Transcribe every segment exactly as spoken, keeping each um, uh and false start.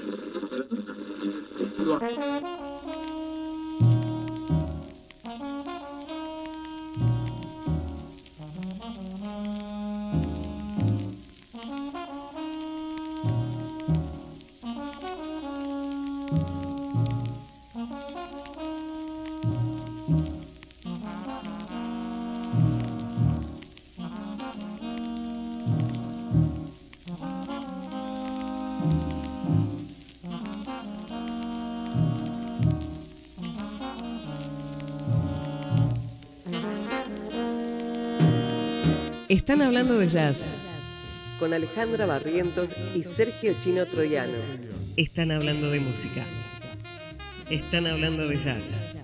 Están hablando de jazz con Alejandra Barrientos y Sergio Chino Troiano. Están hablando de música. Están hablando de jazz.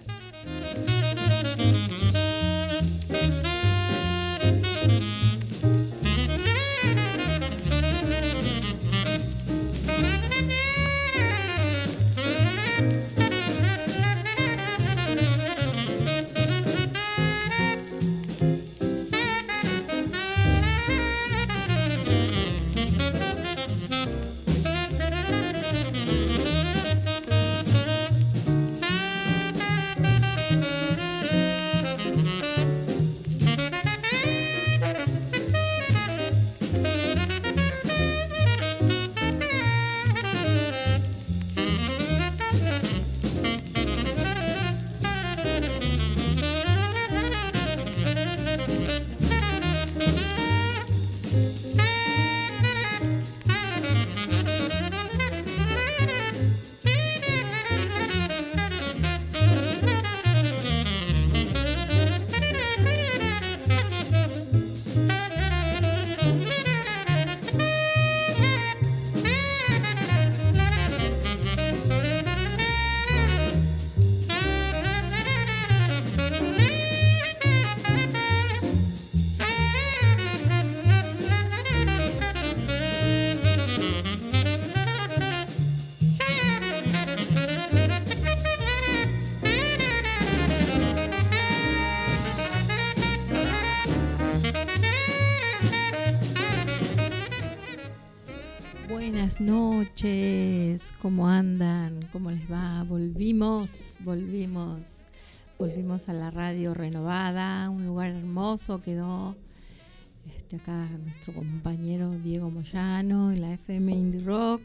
Buenas noches, ¿cómo andan? ¿Cómo les va? Volvimos, volvimos, volvimos a la radio renovada, un lugar hermoso quedó este, acá nuestro compañero Diego Moyano en la F M Indie Rock,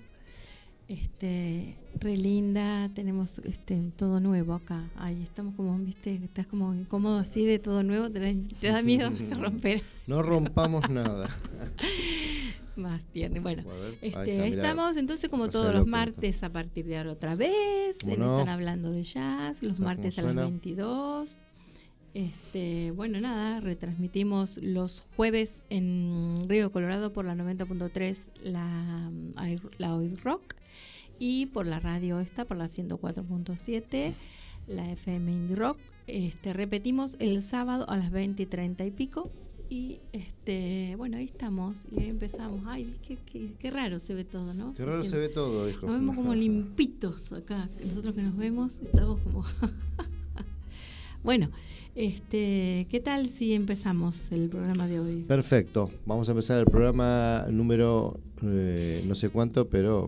este, re linda, tenemos este, todo nuevo acá, ahí estamos como, viste, estás como incómodo así de todo nuevo, te da, te da miedo romper. No rompamos nada. Más tierno. Bueno, ver, este, está, estamos entonces como todos los martes a partir de ahora otra vez. No? Están hablando de jazz, los martes a las veintidós. Este, bueno, nada, retransmitimos los jueves en Río Colorado por la noventa punto tres la, la Oid Rock y por la radio esta, por la ciento cuatro punto siete, la F M Indie Rock. Este, repetimos el sábado a las veinte y treinta y pico. Y este, bueno, ahí estamos y ahí empezamos. Ay, qué, qué, qué raro se ve todo, ¿no? Qué raro se, se ve todo, hijo. Nos vemos como limpitos acá. Nosotros que nos vemos estamos como... Bueno, este, ¿qué tal si empezamos el programa de hoy? Perfecto. Vamos a empezar el programa número eh, no sé cuánto, pero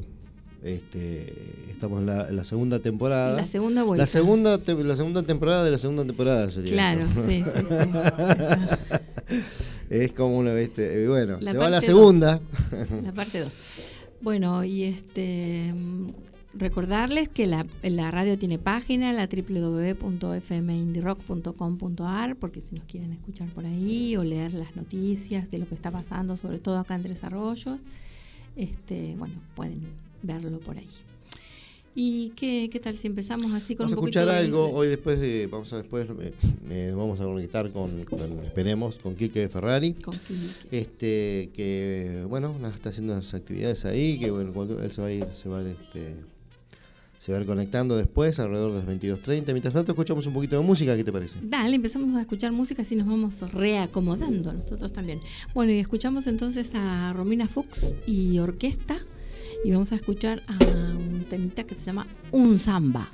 este, estamos en la, en la segunda temporada. La segunda vuelta. La segunda, te, la segunda temporada de la segunda temporada sería. Claro, sí, sí, sí. Es como una, ¿viste? Bueno, la se va a la segunda. Dos. La parte dos. Bueno, y este recordarles que la, la radio tiene página, la doble u doble u doble u punto f m indie rock punto com punto a r, porque si nos quieren escuchar por ahí o leer las noticias de lo que está pasando, sobre todo acá en Tres Arroyos, este, bueno, pueden verlo por ahí. ¿Y qué, qué tal si empezamos así con vamos un poquito de... Vamos a escuchar algo hoy después de... Vamos a después eh, eh, vamos a conectar con, con, esperemos, con Quique Ferrari. Con Quique. Este, que, bueno, está haciendo unas actividades ahí, que bueno, él se va a ir, se va a este, se va a ir conectando después, alrededor de las veintidós treinta. Mientras tanto, escuchamos un poquito de música, ¿qué te parece? Dale, empezamos a escuchar música, así nos vamos reacomodando nosotros también. Bueno, y escuchamos entonces a Romina Fuchs y orquesta. Y vamos a escuchar a un temita que se llama Un Samba.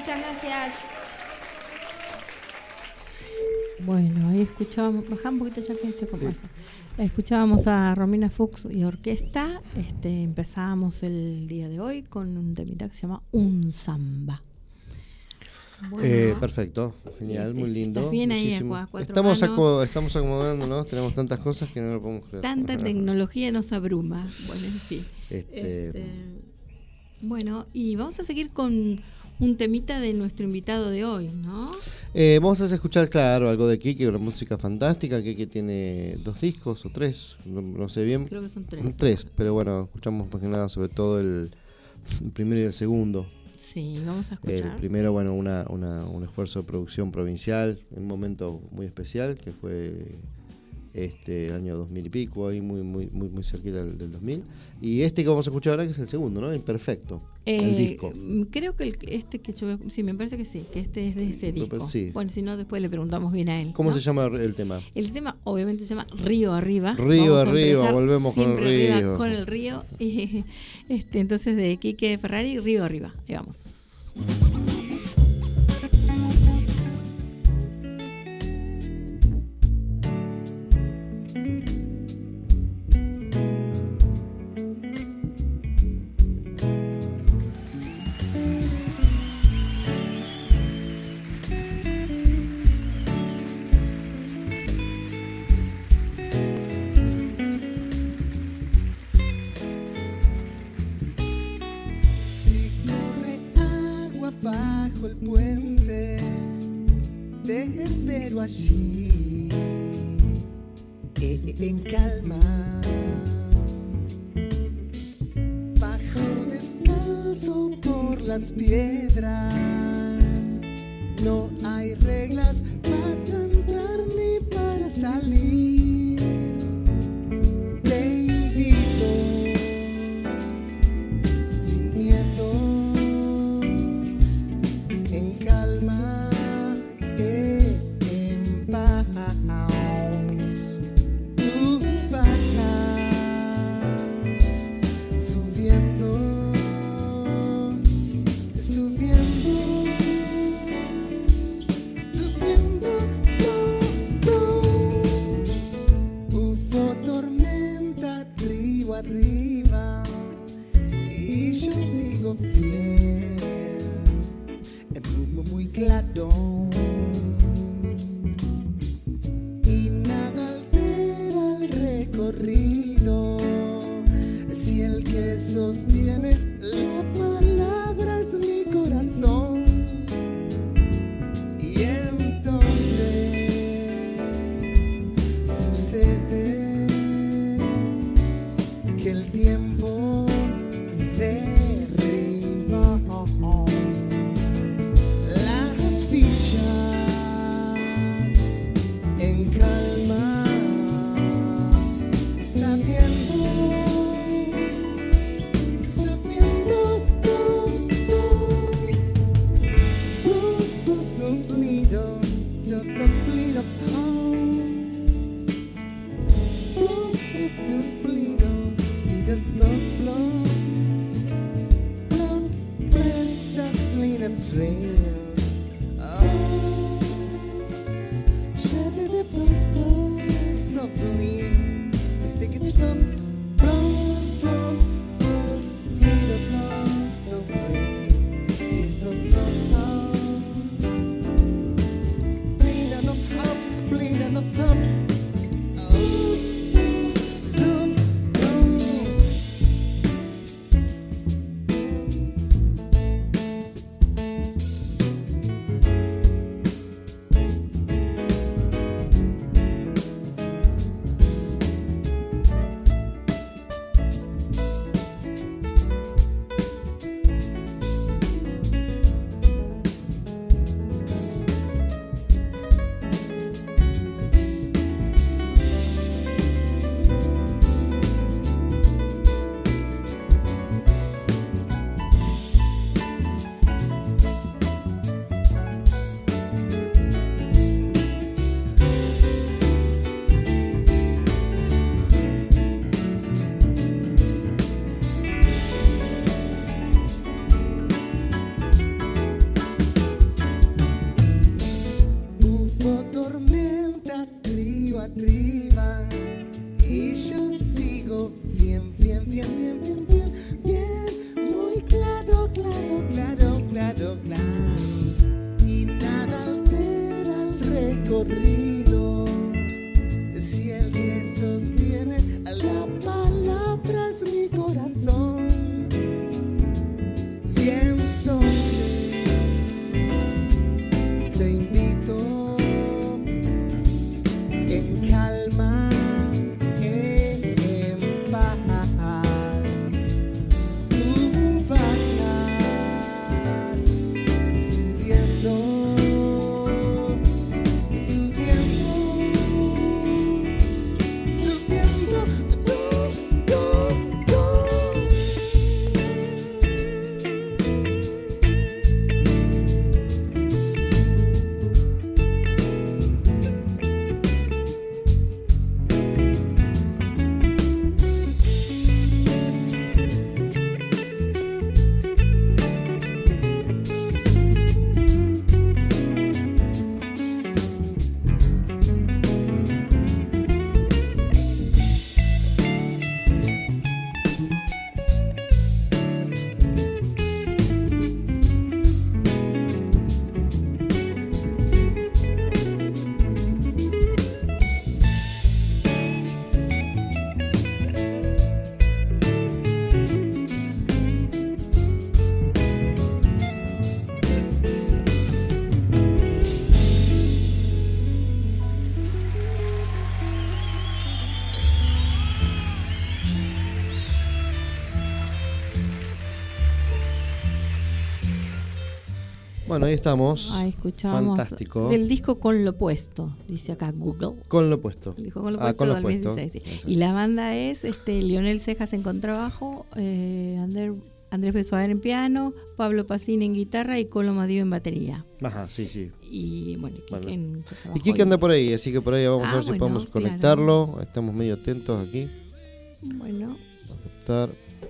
Muchas gracias. Bueno, ahí escuchábamos, bajá un poquito ya que se como Sí. Escuchábamos a Romina Fuchs y orquesta. Este, empezábamos el día de hoy con un temita que se llama Un Samba. Bueno, Eh, perfecto, genial, este, muy lindo. estás bien ahí, muchísimo. a cuatro Estamos, manos. aco- estamos acomodándonos, tenemos tantas cosas que no lo podemos creer. Tanta tecnología nos abruma. Bueno, en fin. Este, Este, bueno, y vamos a seguir con un temita de nuestro invitado de hoy, ¿no? eh, vamos a escuchar, claro, algo de Kike, una música fantástica. Kike tiene dos discos o tres, no, no sé bien. Creo que son tres. Tres, pero bueno, escuchamos más que nada sobre todo el, el primero y el segundo. Sí, vamos a El escuchar. primero, bueno, una, una, un esfuerzo de producción provincial, en un momento muy especial, que fue este el año dos mil y pico, ahí muy muy muy muy cerquita del, del dos mil. Y este que vamos a escuchar ahora, que es el segundo, ¿no? Imperfecto, el Eh, disco. Creo que el, este que yo, sí, me parece que sí, que este es de ese Pero, disco. sí. Bueno, si no, después le preguntamos bien a él. ¿Cómo ¿no? se llama el tema? El tema obviamente se llama Río Arriba. Río Vamos a Arriba, empezar volvemos con el siempre arriba río. con el río. Y, este, entonces de Kike Ferrari, Río Arriba. Ahí vamos. Si corre agua bajo el puente, te espero allí, eh, eh, en calma. Bajo descalzo por las piedras, no hay reglas para entrar ni para salir. Te invito sin miedo, en calma, eh, en paz. Tú vas subiendo, subiendo, subiendo todo. Hubo tormenta río arriba y yo sigo fiel en rumbo muy claro, y nada altera el recorrido si el que sostiene la palabra es mi corazón. Y entonces sucede que el tiempo derriba las fichas en calma, sabiendo, sabiendo todo. Blues, blues, un bleeder, just a split of home. Blues, blues, blues, bleeder, feed us no blood. Blues, bless a clean and real. Oh, shabby the blues, blues, so clean. Think it up, blues, so good, bleeder, blues, so clean. Piece of love, bleed enough up, bleed enough up. Oh, so blue. y yo sigo bien, bien, bien, bien, bien, bien, bien, muy claro, claro, claro, claro, claro. Y nada altera el recorrido si el que sostiene a la palabra es mi corazón. Y entonces te invito en calma, en paz. Tú vas subiendo, subiendo, subiendo. Go, go, go. Bueno, ahí estamos. Ahí escuchábamos Fantástico. del disco Con lo Puesto, dice acá Google. Con lo puesto. El disco Con lo Ah, Puesto con lo del puesto. dieciséis, sí. Eso. Y la banda es este Lionel Cejas en contrabajo, eh, Ander, Andrés Besuader en piano, Pablo Pacini en guitarra y Colo Madío en batería. Ajá, sí, sí. Y bueno, Quique Bueno. en contrabajo. Y Kike anda por ahí, así que por ahí vamos Ah, a ver si bueno, podemos claro. conectarlo. Estamos medio atentos aquí. Bueno, Aceptar.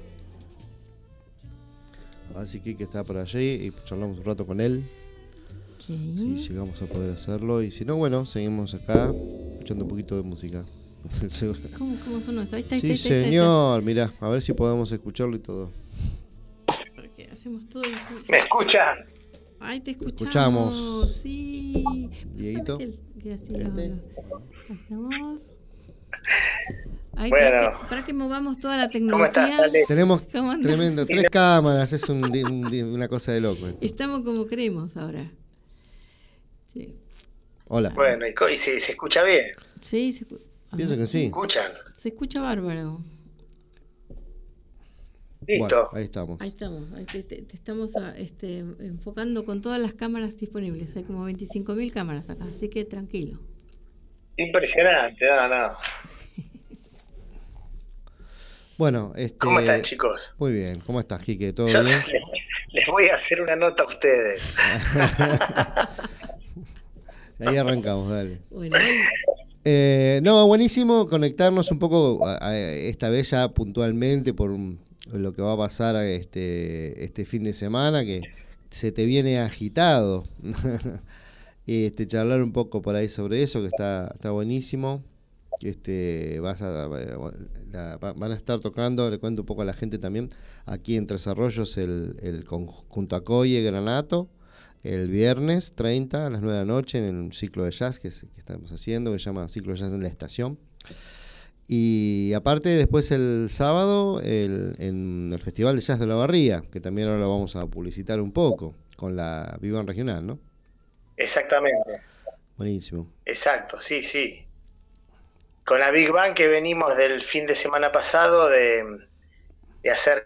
Así que Kike está por allí y charlamos un rato con él. ok. Si llegamos a poder hacerlo. Y si no, bueno, seguimos acá escuchando un poquito de música. Seguro. ¿Cómo, ¿Cómo sonó eso? Ahí está, ahí Sí, está, ahí está, ahí está. señor. Mirá, a ver si podemos escucharlo y todo. Porque hacemos todo el... ¿Me escuchan? Ahí te escuchamos. Escuchamos. Sí. Dieguito. Que- que así lo- Este. lo- ahí estamos. Ahí, Bueno. para, que, para que movamos toda la ¿Cómo tecnología. estás, Ale? Tenemos ¿Cómo andás? tremendo, tres cámaras, es un di- un di- una cosa de loco. esto. Estamos como creemos ahora. Sí. Hola. Bueno, ¿y, co- y se, se escucha bien? Sí, se, escu- a Pienso ver, que sí. ¿Escuchan? se escucha bárbaro. Listo. Bueno, ahí estamos. Ahí estamos. Ahí te, te- te estamos a- este, enfocando con todas las cámaras disponibles. Hay como veinticinco mil cámaras acá, así que tranquilo. Impresionante, no, no. Bueno, este. ¿Cómo están, chicos? Muy bien, ¿cómo estás, Quique? ¿Todo Yo bien? les, les voy a hacer una nota a ustedes. Ahí arrancamos, dale. Bueno, hoy- Eh, no, buenísimo conectarnos un poco a, a esta vez ya puntualmente por un- lo que va a pasar este, este fin de semana, que se te viene agitado. este, charlar un poco por ahí sobre eso, que está, está buenísimo. Este, vas a, la- van a estar tocando, le cuento un poco a la gente también, aquí en Tres Arroyos, el, el conjunto Acoye Granato, el viernes treinta a las nueve de la noche en el ciclo de jazz que, es- que estamos haciendo, que se llama Ciclo de Jazz en la Estación. Y aparte después el sábado el, en el Festival de Jazz de la Barría, que también ahora lo vamos a publicitar un poco con la Vivan Regional, ¿no? Exactamente. Buenísimo. Exacto, sí, sí. Con la Big Bang que venimos del fin de semana pasado de, de hacer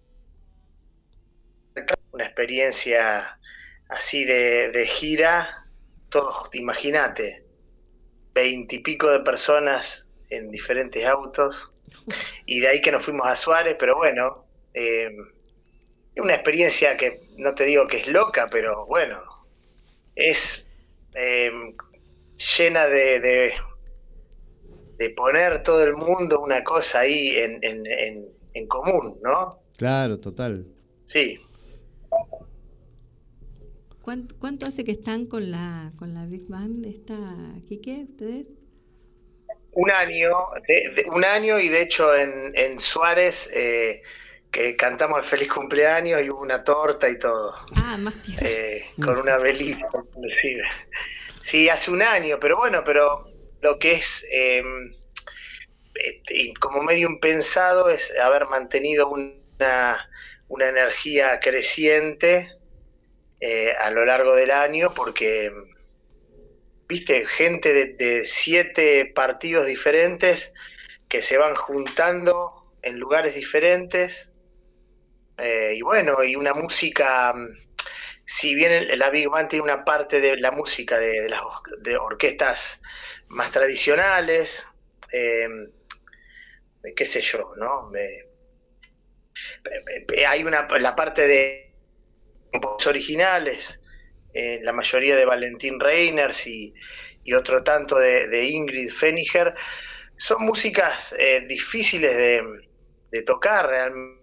una experiencia así de, de gira, todos, imagínate, veintipico de personas en diferentes autos, y de ahí que nos fuimos a Suárez, pero bueno, eh, es una experiencia que no te digo que es loca, pero bueno, es eh, llena de, de, de poner todo el mundo una cosa ahí en, en, en, en común, ¿no? Claro, total. Sí. ¿cuánto, ¿Cuánto hace que están con la con la Big Band esta, Quique, ustedes? un año, de, de, un año y de hecho en, en Suárez eh, que cantamos el feliz cumpleaños y hubo una torta y todo. Ah, más tiempo. Eh, con una velita, inclusive. Sí, hace un año, pero bueno, pero lo que es eh, este, como medio impensado es haber mantenido una, una energía creciente eh, a lo largo del año, porque viste, gente de, de siete partidos diferentes que se van juntando en lugares diferentes, eh, y bueno, y una música, si bien la Big Band tiene una parte de la música de, de las de orquestas más tradicionales, eh, qué sé yo, ¿no? Eh, hay una la parte de compositores originales, eh, la mayoría de Valentín Reiners y, y otro tanto de, de Ingrid Feniger, son músicas eh, difíciles de, de tocar realmente.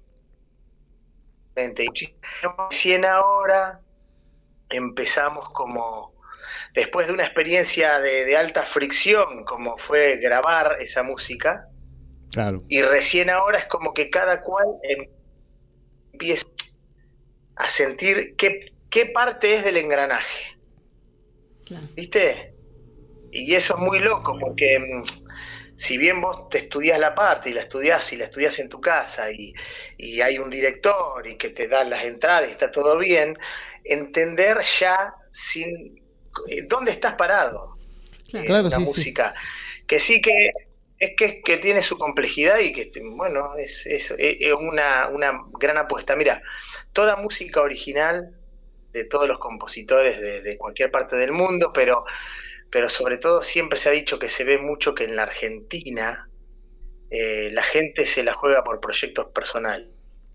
Recién ahora empezamos como, después de una experiencia de, de alta fricción, como fue grabar esa música, claro. Y recién ahora es como que cada cual empieza a sentir qué, qué parte es del engranaje, claro. ¿Viste? Y eso es muy loco, porque si bien vos te estudiás la parte y la estudiás y la estudiás en tu casa y, y hay un director y que te da las entradas y está todo bien, entender ya sin dónde estás parado. Claro, claro, la sí, música, sí. Que sí que es que, que tiene su complejidad y que, bueno, es, es, es una, una gran apuesta. Mira, toda música original de todos los compositores de, de cualquier parte del mundo, pero, pero sobre todo siempre se ha dicho que se ve mucho que en la Argentina eh, la gente se la juega por proyectos personales.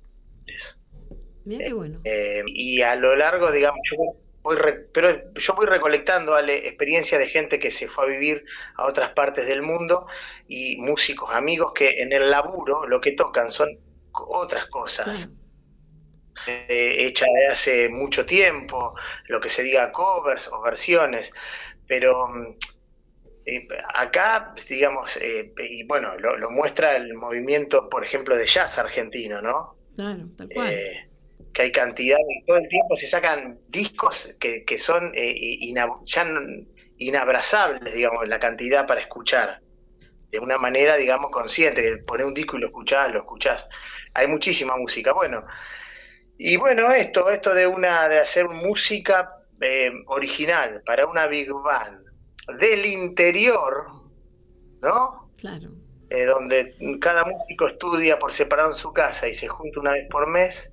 Mira qué bueno. Eh, y a lo largo, digamos, yo voy re, pero yo voy recolectando, Ale, experiencia de gente que se fue a vivir a otras partes del mundo y músicos, amigos que en el laburo lo que tocan son otras cosas. Claro. Eh, hecha de hace mucho tiempo, lo que se diga covers o versiones, pero eh, acá, digamos, eh, y bueno, lo, lo muestra el movimiento, por ejemplo, de jazz argentino, ¿no? Claro, tal cual. Eh, que hay cantidad, y todo el tiempo se sacan discos que, que son eh, ina, ya inabrazables, digamos, la cantidad para escuchar, de una manera, digamos, consciente, que pones un disco y lo escuchás, lo escuchás. Hay muchísima música, bueno. Y bueno, esto, esto de una de hacer música eh, original para una Big Band del interior, ¿no? Claro. Eh, donde cada músico estudia por separado en su casa y se junta una vez por mes.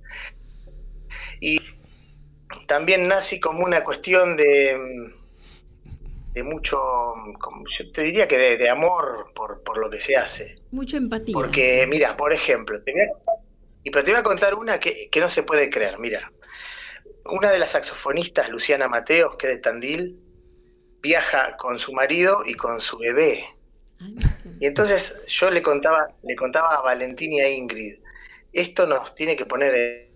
Y también nace como una cuestión de, de mucho, como yo te diría que de, de amor por, por lo que se hace. Mucha empatía. Porque, mira, por ejemplo, te voy a, y pero te voy a contar una que, que no se puede creer. Mira, una de las saxofonistas, Luciana Mateos, que es de Tandil, viaja con su marido y con su bebé. Ay, y entonces yo le contaba, le contaba a Valentín y a Ingrid, esto nos tiene que poner en,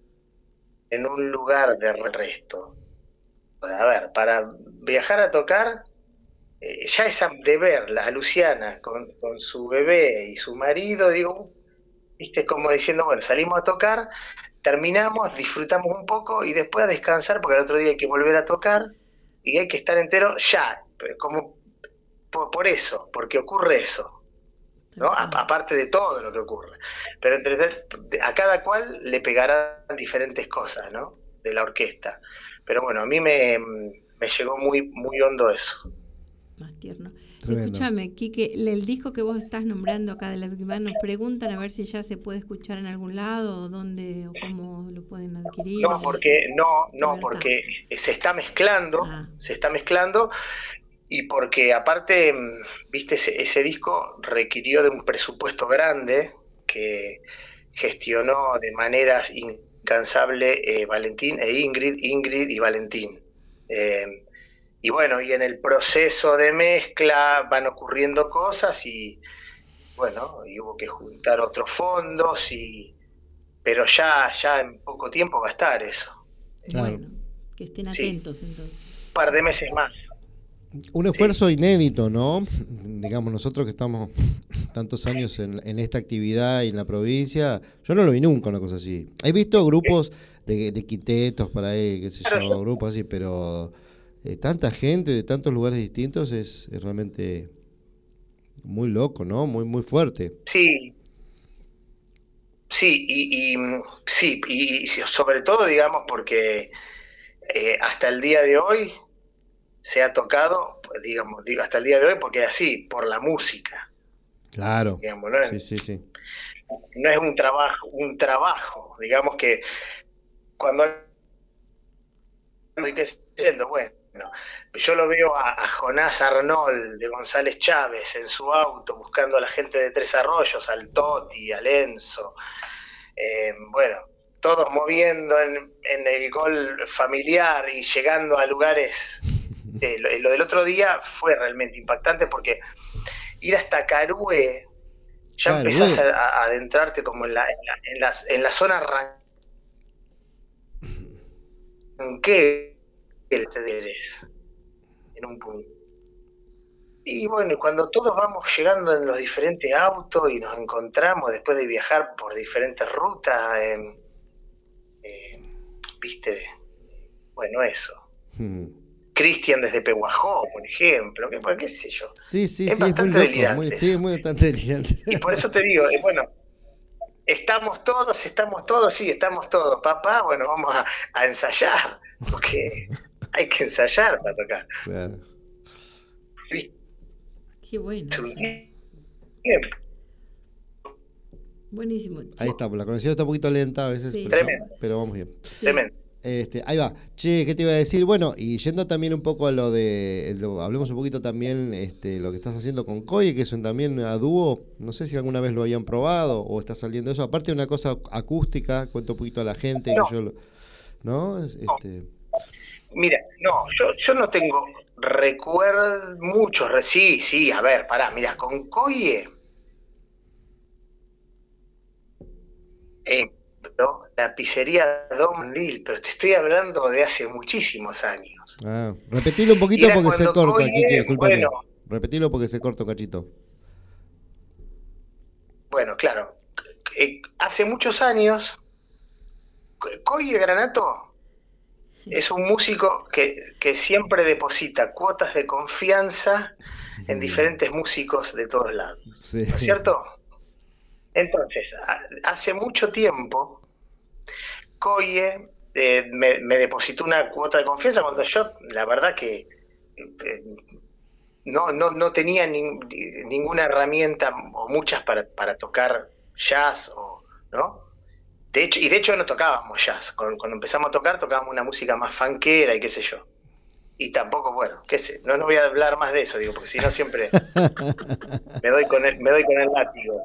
en un lugar de resto. A ver, para viajar a tocar, eh, ya es de verla a Luciana con, con su bebé y su marido, digo, viste, como diciendo, bueno, salimos a tocar, terminamos, disfrutamos un poco y después a descansar porque el otro día hay que volver a tocar y hay que estar entero ya, como por, por eso, porque ocurre eso, ¿no? A, aparte de todo lo que ocurre. Pero entre, a cada cual le pegarán diferentes cosas, ¿no? De la orquesta. Pero bueno, a mí me, me llegó muy, muy hondo eso. Más tierno. Tremendo. Escúchame, Quique, el disco que vos estás nombrando acá de la Big Band, nos preguntan a ver si ya se puede escuchar en algún lado, o dónde, o cómo lo pueden adquirir. No, porque, no, no, porque se está mezclando, ah. se está mezclando, y porque aparte, viste, ese, ese disco requirió de un presupuesto grande que gestionó de maneras incansables eh, Valentín e Ingrid, Ingrid y Valentín. Eh, Y bueno, y en el proceso de mezcla van ocurriendo cosas y bueno, y hubo que juntar otros fondos, y pero ya ya en poco tiempo va a estar eso. Bueno, que estén atentos sí. Entonces. Un par de meses más. Un esfuerzo sí. inédito, ¿no? Digamos, nosotros que estamos tantos años en, en esta actividad y en la provincia, yo no lo vi nunca una cosa así. He visto grupos de, de quintetos para ahí, qué sé yo, grupos así, pero eh, tanta gente de tantos lugares distintos es, es realmente muy loco, ¿no? Muy, muy fuerte. Sí. Sí, y, y sí, y, y sobre todo, digamos, porque eh, hasta el día de hoy se ha tocado, digamos, digo hasta el día de hoy porque es así, por la música. Claro. Digamos, ¿no? Sí, sí, sí. No es un trabajo, un trabajo, digamos que cuando estoy diciendo, bueno, yo lo veo a, a Jonás Arnold de González Chávez en su auto buscando a la gente de Tres Arroyos, al Toti, al Enzo, eh, bueno, todos moviendo en, en el gol familiar y llegando a lugares. Eh, lo, lo del otro día fue realmente impactante porque ir hasta Carué, ya Carué. empezás a, a adentrarte como en la, en la, en la, en la zona ranquera en un punto. Y bueno, y cuando todos vamos llegando en los diferentes autos y nos encontramos después de viajar por diferentes rutas, eh, eh, viste, bueno, eso. Hmm. Cristian desde Pehuajó, por ejemplo, que, qué sé yo. Sí, sí, es sí, es muy loco, muy, sí, es muy bastante delirante. Y por eso te digo, eh, bueno, estamos todos, estamos todos, sí, estamos todos, papá, bueno, vamos a, a ensayar, porque hay que ensayar para tocar. Claro. ¿Viste? Qué bueno. Bien. Buenísimo. Ahí está, la conexión está un poquito lenta a veces, Sí. pero, pero vamos bien. Tremendo. Este, ahí va. Che, ¿qué te iba a decir? Bueno, y yendo también un poco a lo de, lo, hablemos un poquito también este, lo que estás haciendo con Coye, que es un, también a dúo, no sé si alguna vez lo habían probado o está saliendo eso, aparte de una cosa acústica, cuento un poquito a la gente, no. que yo, ¿no? Este... Mira, no, yo, yo no tengo recuerdo muchos, sí, sí, a ver, pará, mira, con Coye, eh, ¿no? La pizzería Don Lil, pero te estoy hablando de hace muchísimos años. Ah, repetilo un poquito porque se corta, Coye, Kike, discúlpame. Bueno, repetilo porque se corta un cachito. Bueno, claro, eh, hace muchos años, Coye Granato es un músico que, que siempre deposita cuotas de confianza en diferentes músicos de todos lados, sí. ¿no es cierto? Entonces, hace mucho tiempo, Coye eh, me, me depositó una cuota de confianza cuando yo, la verdad que eh, no, no, no tenía ni, ninguna herramienta o muchas para, para tocar jazz, o, ¿no? De hecho, y de hecho no tocábamos jazz. Cuando, cuando empezamos a tocar, tocábamos una música más funkera y qué sé yo. Y tampoco, bueno, qué sé, no, no voy a hablar más de eso, digo, porque si no siempre me doy con el, me doy con el látigo.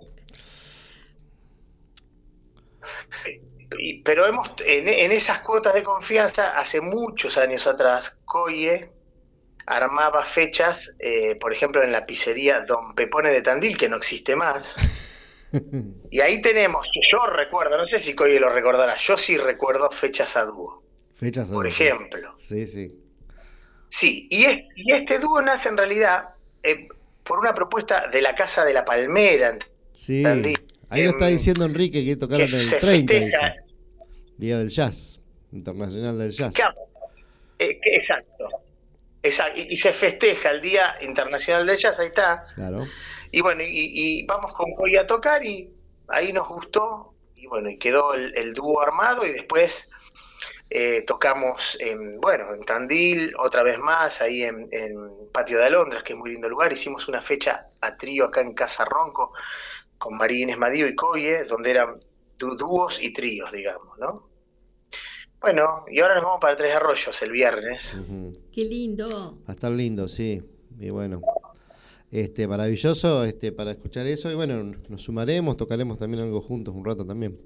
Y, pero hemos en, en esas cuotas de confianza, hace muchos años atrás, Coye armaba fechas, eh, por ejemplo, en la pizzería Don Pepone de Tandil, que no existe más. Y ahí tenemos, yo recuerdo, no sé si Coye lo recordará, yo sí recuerdo fechas a dúo. Fechas a dúo. Por ejemplo. Sí, sí. Sí, y, es, y este dúo nace en realidad eh, por una propuesta de la Casa de la Palmera. Sí, Tandil, ahí eh, lo está diciendo Enrique, que tocaron que el se treinta, festeja, dice. Día del Jazz, Internacional del Jazz. Claro, eh, exacto. Exacto. Y, y se festeja el Día Internacional del Jazz, ahí está. Claro. Y bueno, y, y vamos con Coye a tocar y ahí nos gustó, y bueno, y quedó el, el dúo armado y después eh, tocamos en, bueno, en Tandil, otra vez más, ahí en, en Patio de Alondras, que es muy lindo lugar. Hicimos una fecha a trío acá en Casa Ronco con María Inés Madío y Coye, donde eran dúos y tríos, digamos, ¿no? Bueno, y ahora nos vamos para Tres Arroyos el viernes. Uh-huh. Qué lindo. Va a estar lindo, sí. Y bueno, este maravilloso este para escuchar eso. Y bueno, nos sumaremos, tocaremos también algo juntos un rato también.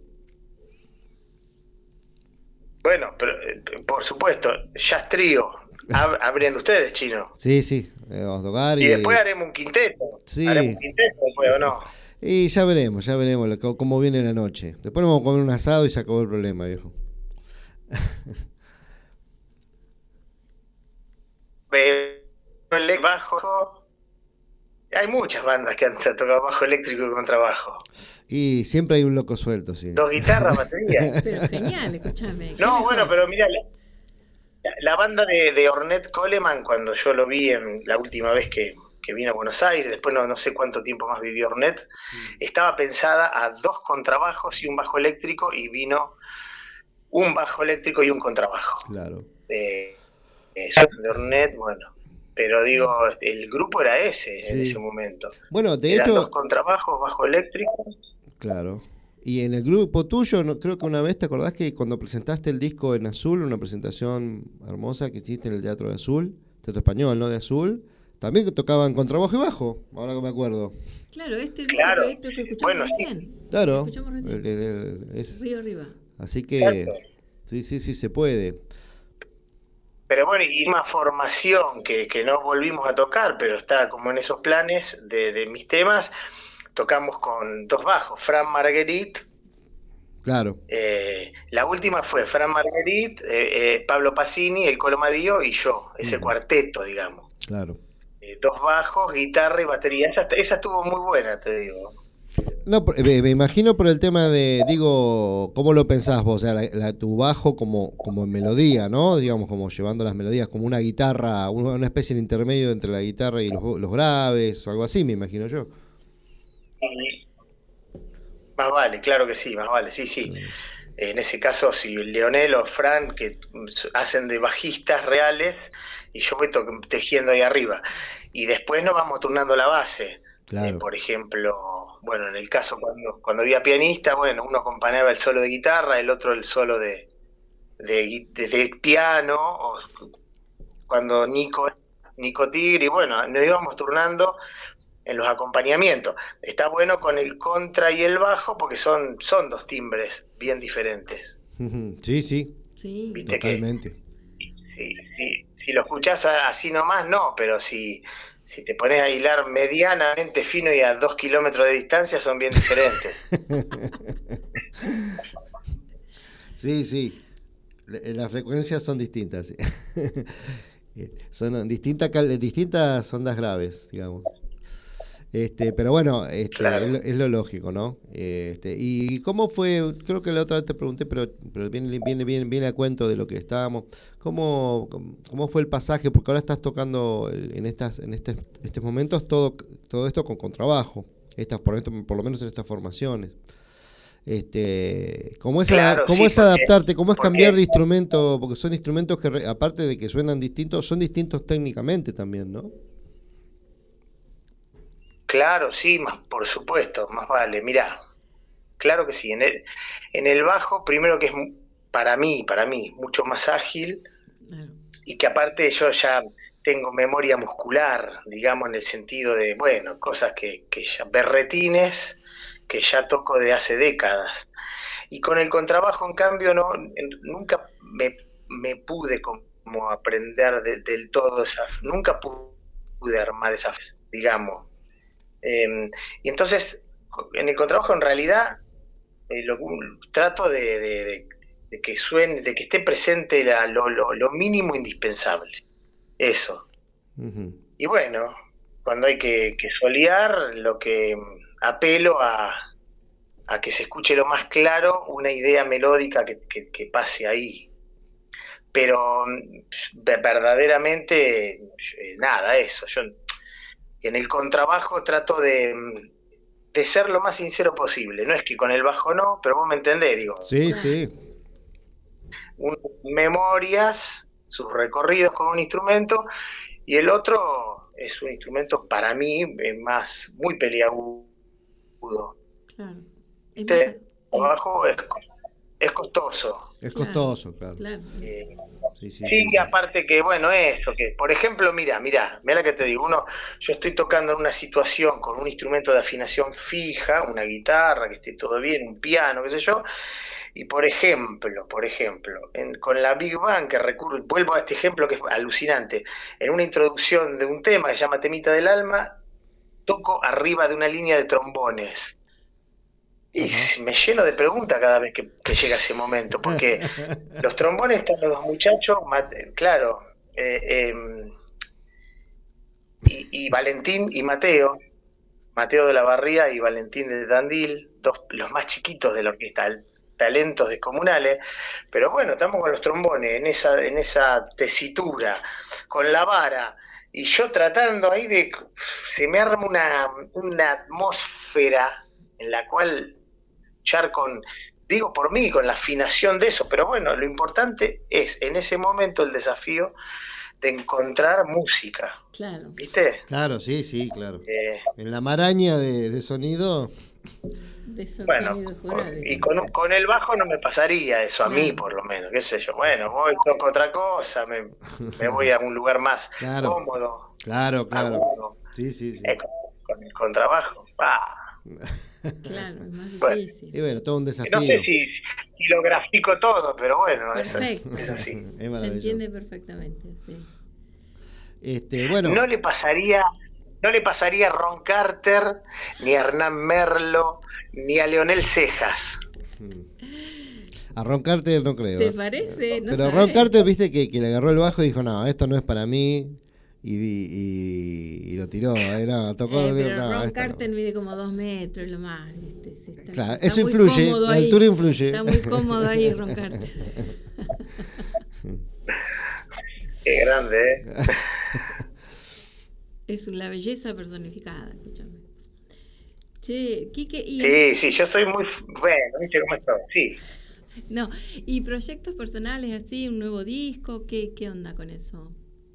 Bueno, pero eh, por supuesto, Jazz Trío. Ab- abren ustedes, Chino. Sí, sí, eh, vamos a tocar. Y, y después haremos un quinteto. Sí. Haremos un quinteto después, ¿o no? Y ya veremos, ya veremos lo, cómo viene la noche. Después nos vamos a comer un asado y se acabó el problema, viejo. Eh, el bajo. Hay muchas bandas que han tocado bajo eléctrico y contrabajo. Y siempre hay un loco suelto, sí. Dos guitarras, batería. Pero genial, escúchame. No, bueno, pero mira, la, la banda de, de Ornette Coleman, cuando yo lo vi en la última vez que, que vino a Buenos Aires, después no, no sé cuánto tiempo más vivió Ornette, mm. estaba pensada a dos contrabajos y un bajo eléctrico, y vino un bajo eléctrico y un contrabajo. Claro. Eh, eh, de Ornette, bueno. Pero digo, el grupo era ese sí. en ese momento. Bueno, de Eran hecho... dos contrabajos, bajo eléctrico. Claro. Y en el grupo tuyo, no, creo que una vez te acordás que cuando presentaste el disco en Azul, una presentación hermosa que hiciste en el Teatro de Azul, Teatro Español, ¿no? De Azul, también tocaban contrabajo y bajo, ahora que me acuerdo. Claro, este disco claro. que, este que escuchamos bueno, recién. Sí. Claro. Escuchamos recién. El, el, el, es... Río Arriba. Así que, claro. sí, sí, sí, se puede. Pero bueno, y más formación que, que no volvimos a tocar, pero está como en esos planes de, de mis temas. Tocamos con dos bajos, Fran Marguerite. Claro. Eh, la última fue Fran Marguerite, eh, eh, Pablo Pacini, el Colo Madío y yo, ese uh-huh. cuarteto, digamos. Claro. Eh, dos bajos, guitarra y batería. Esa, esa estuvo muy buena, te digo. No, me, me imagino por el tema de, digo, ¿cómo lo pensás vos? O sea, la, la, tu bajo como, como melodía, ¿no? Digamos, como llevando las melodías, como una guitarra, una, una especie de intermedio entre la guitarra y los, los graves, o algo así, me imagino yo. Sí. Más vale, claro que sí, más vale, sí, sí. sí. En ese caso, si Leonel o Fran, que hacen de bajistas reales, y yo voy tejiendo ahí arriba. Y después nos vamos turnando la base. Claro. Eh, por ejemplo, bueno, en el caso cuando, cuando había pianista, bueno, uno acompañaba el solo de guitarra, el otro el solo de, de, de, de piano, o cuando Nico, Nico Tigri, bueno, nos íbamos turnando en los acompañamientos. Está bueno con el contra y el bajo porque son, son dos timbres bien diferentes. Sí, sí, sí. ¿Viste totalmente. Que, si, si, si lo escuchás así nomás, no, pero si... Si te pones a hilar medianamente fino y a dos kilómetros de distancia, son bien diferentes. Sí, sí. Las frecuencias son distintas. Sí. Son distintas, distintas ondas graves, digamos. Este, pero bueno, este, claro. es, es lo lógico, ¿no? Este, ¿y cómo fue? Creo que la otra vez te pregunté, pero, pero viene, viene, viene, viene a cuento de lo que estábamos. ¿Cómo, cómo fue el pasaje? Porque ahora estás tocando en estas, en este, estos momentos todo, todo esto con contrabajo, estas, por, esto, por lo menos en estas formaciones. Este, ¿cómo es, claro, cómo sí, es adaptarte? ¿Cómo es porque, cambiar de instrumento? Porque son instrumentos que, aparte de que suenan distintos, son distintos técnicamente también, ¿no? Claro, sí, más, por supuesto, más vale. Mirá, claro que sí. En el, en el bajo, primero que es para mí, para mí, mucho más ágil, claro. Y que aparte yo ya tengo memoria muscular, digamos, en el sentido de, bueno, cosas que, que ya, berretines, que ya toco de hace décadas. Y con el contrabajo, en cambio, no nunca me, me pude como aprender de, del todo esa, nunca pude armar esa, digamos. Eh, y entonces, en el contrabajo, en realidad, eh, lo, trato de, de, de, de que suene, de que esté presente la, lo, lo, lo mínimo indispensable. Eso. Uh-huh. Y bueno, cuando hay que, que solear, lo que apelo a, a que se escuche lo más claro una idea melódica que, que, que pase ahí. Pero verdaderamente, eh, nada, eso. Yo en el contrabajo trato de, de ser lo más sincero posible. No es que con el bajo no, pero vos me entendés, digo. Sí, sí. Un, memorias, sus recorridos con un instrumento, y el otro es un instrumento para mí más muy peliagudo. Claro. Este trabajo es, es costoso. Es costoso, claro. claro. Eh, sí, sí, sí, sí, sí. Aparte que, bueno, eso, que por ejemplo, mira, mira, mira que te digo, uno, yo estoy tocando en una situación con un instrumento de afinación fija, una guitarra, que esté todo bien, un piano, qué sé yo, y por ejemplo, por ejemplo, en, con la Big Band, que recurro, vuelvo a este ejemplo que es alucinante, en una introducción de un tema que se llama Temita del Alma, toco arriba de una línea de trombones. Y uh-huh. me lleno de preguntas cada vez que, que llega ese momento, porque los trombones están los muchachos, claro, eh, eh, y, y Valentín y Mateo, Mateo de la Barría y Valentín de Tandil, dos, los más chiquitos de la orquesta, talentos descomunales, pero bueno, estamos con los trombones en esa, en esa tesitura, con la vara, y yo tratando ahí de, se me arma una, una atmósfera en la cual luchar con, digo por mí, con la afinación de eso, pero bueno, lo importante es en ese momento el desafío de encontrar música. Claro. ¿Viste? Claro, sí, sí, claro. Eh, en la maraña de, de sonido. De esos bueno, sonidos con, jurados. y con, con el bajo no me pasaría eso, Claro. a mí por lo menos, qué sé yo. Bueno, voy, toco otra cosa, me, me voy a un lugar más Claro. cómodo. Claro, claro. agudo. Sí, sí, sí. Eh, con, con el contrabajo. Ah. Claro, es más Bueno. difícil. Y bueno, todo un desafío. No sé si, si lo grafico todo, pero bueno, es, Perfecto. es así. Es Se maravilloso. entiende perfectamente, sí. Este, bueno, No le pasaría, no le pasaría a Ron Carter, ni a Hernán Merlo, ni a Leonel Cejas. a Ron Carter no creo. ¿Te parece? No Pero sabés. Ron Carter, viste, que, que le agarró el bajo y dijo, no, esto no es para mí. Y, y, y lo tiró. Eh, no, tocó, Eh, pero no, Ron esto no. Carter mide como dos metros, lo más. ¿viste? Sí, está- Claro, está eso muy influye, cómodo la ahí. altura influye. Está muy cómodo ahí, Ron Carter. Qué grande, ¿eh? Es la belleza personificada, escúchame. Che, Quique, y Sí, sí, yo soy muy... Bueno, ¿viste cómo estoy? Sí. no, y proyectos personales así, un nuevo disco, ¿qué, qué onda con eso?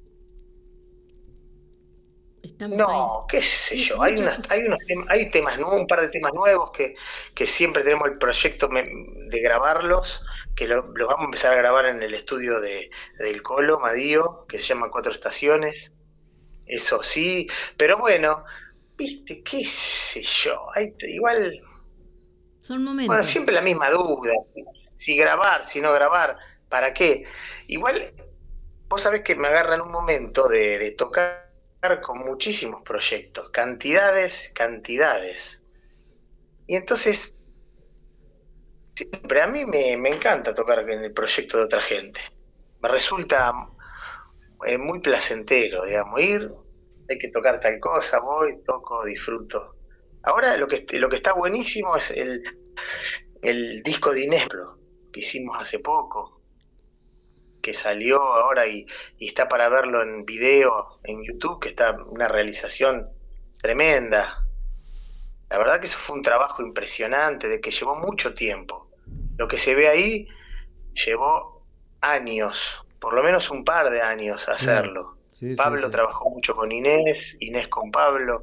Estamos No, qué sé yo, hay, unas, hay, unos temas, hay temas nuevos, un par de temas nuevos que, que siempre tenemos el proyecto me- de grabarlos, que lo- los vamos a empezar a grabar en el estudio de, del Colo, Madío, que se llama Cuatro Estaciones, eso sí, pero bueno, viste, qué sé yo, hay, igual, ahí. Son momentos. bueno, siempre la misma duda, si grabar, si no grabar, ¿para qué? Igual, vos sabés que me agarra en un momento de, de tocar con muchísimos proyectos, cantidades, cantidades. Y entonces, siempre a mí me, me encanta tocar en el proyecto de otra gente. Me resulta eh, muy placentero, digamos, ir, hay que tocar tal cosa, voy, toco, disfruto. Ahora lo que, lo que está buenísimo es el, el disco de Inés que hicimos hace poco, que salió ahora y, y está para verlo en video en YouTube, que está una realización tremenda. La verdad que eso fue un trabajo impresionante, de que llevó mucho tiempo. Lo que se ve ahí llevó años, por lo menos un par de años hacerlo. Sí, sí, Pablo sí. trabajó mucho con Inés, Inés con Pablo,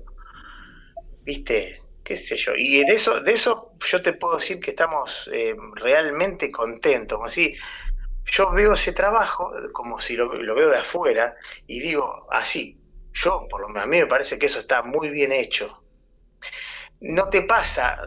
viste, qué sé yo. Y de eso, de eso yo te puedo decir que estamos eh, realmente contentos, como así. Yo veo ese trabajo como si lo, lo veo de afuera y digo así, yo por lo menos a mí me parece que eso está muy bien hecho. ¿No te pasa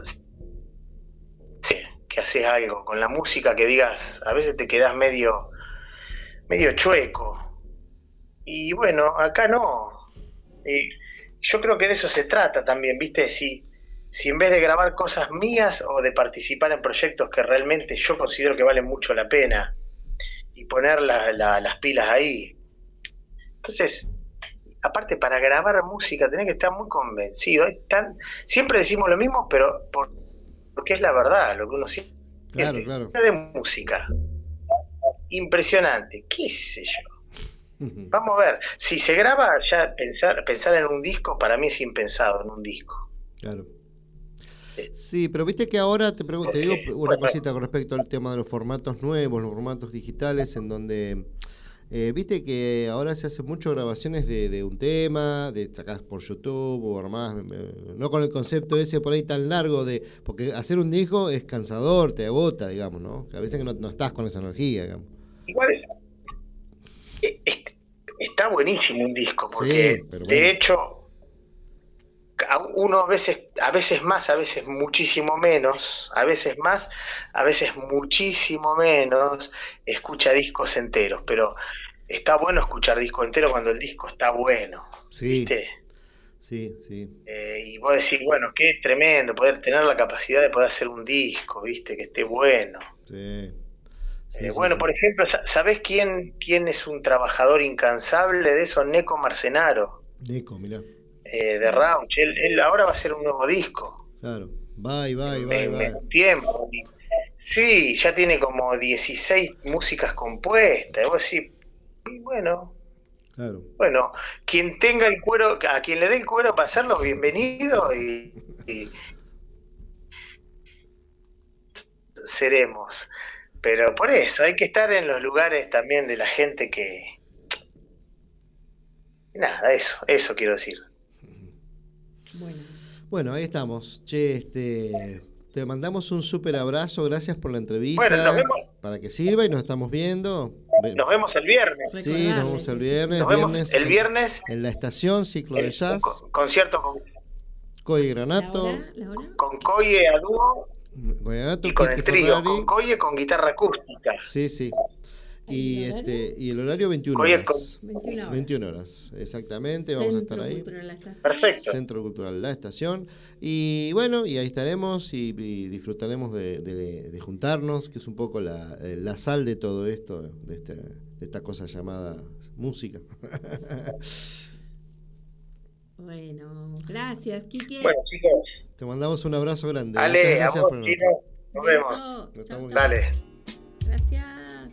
sí, que haces algo con la música que digas, a veces te quedas medio, medio chueco? Y bueno, acá no. Y yo creo que de eso se trata también, ¿viste? Si, si en vez de grabar cosas mías o de participar en proyectos que realmente yo considero que valen mucho la pena, y poner la, la, las pilas ahí. Entonces, aparte para grabar música tenés que estar muy convencido. Hay tan, siempre decimos lo mismo, pero por, porque es la verdad, lo que uno siente. Claro, claro. De música. Impresionante, qué sé yo. Vamos a ver, si se graba ya pensar, pensar en un disco, para mí es impensado en un disco. Claro. Sí, pero viste que ahora te pregunto, te digo una cosita con respecto al tema de los formatos nuevos, los formatos digitales, en donde eh, viste que ahora se hacen mucho grabaciones de, de un tema, de sacás por YouTube o armás, eh, no con el concepto ese por ahí tan largo de, porque hacer un disco es cansador, te agota, digamos, ¿no? Que a veces que no, no estás con esa energía, digamos. Igual es, es, está buenísimo un disco, porque Sí, pero bueno. de hecho uno a veces, a veces más, a veces muchísimo menos, a veces más, a veces muchísimo menos, escucha discos enteros, pero está bueno escuchar disco entero cuando el disco está bueno, Sí, ¿viste? sí, sí. Eh, y vos decís, bueno, qué tremendo poder tener la capacidad de poder hacer un disco, ¿viste? Que esté bueno. Sí. Sí, Eh, sí, bueno, sí. por ejemplo, ¿sabés quién, quién es un trabajador incansable de eso? Neco Marcenaro. Deco, mirá. Eh, de Rauch. Él, él ahora va a hacer un nuevo disco. Claro. Va y va y va y En va. menos tiempo. Sí, ya tiene como dieciséis músicas compuestas. Y vos decís, y bueno, Claro. bueno, quien tenga el cuero, a quien le dé el cuero para hacerlo, bienvenido y, y seremos. Pero por eso, hay que estar en los lugares también de la gente que... Nada, eso, eso quiero decir. Bueno. Bueno, ahí estamos. Che, este, te mandamos un súper abrazo. Gracias por la entrevista. Bueno, nos vemos. Para que sirva y nos estamos viendo. Ve- Nos vemos el viernes. Sí, nos vemos el viernes. Nos vemos viernes el en- viernes. En, la estación Ciclo de El Jazz, co- concierto con, Coy ¿La Granato, hora? ¿La hora? con Coye a dúo Coy Granato, y con Quique el trío, Ferrari. con Coye con guitarra acústica. Sí, sí. Y ¿El horario? este y el horario veintiuna Coye horas. veintiuna horas. veintiuna horas, exactamente, vamos a Centro estar ahí. Cultural La Estación. Perfecto. Centro Cultural La Estación. Y bueno, y ahí estaremos y, y disfrutaremos de, de- de juntarnos, que es un poco la, eh, la sal de todo esto, de, este, de esta cosa llamada música. Bueno, gracias, Quique. Bueno, chicos, Te mandamos un abrazo grande. Muchas Ale, a gracias vos, por Chino, nos Beso. vemos. Nos Chau, estamos chau. Dale. Gracias.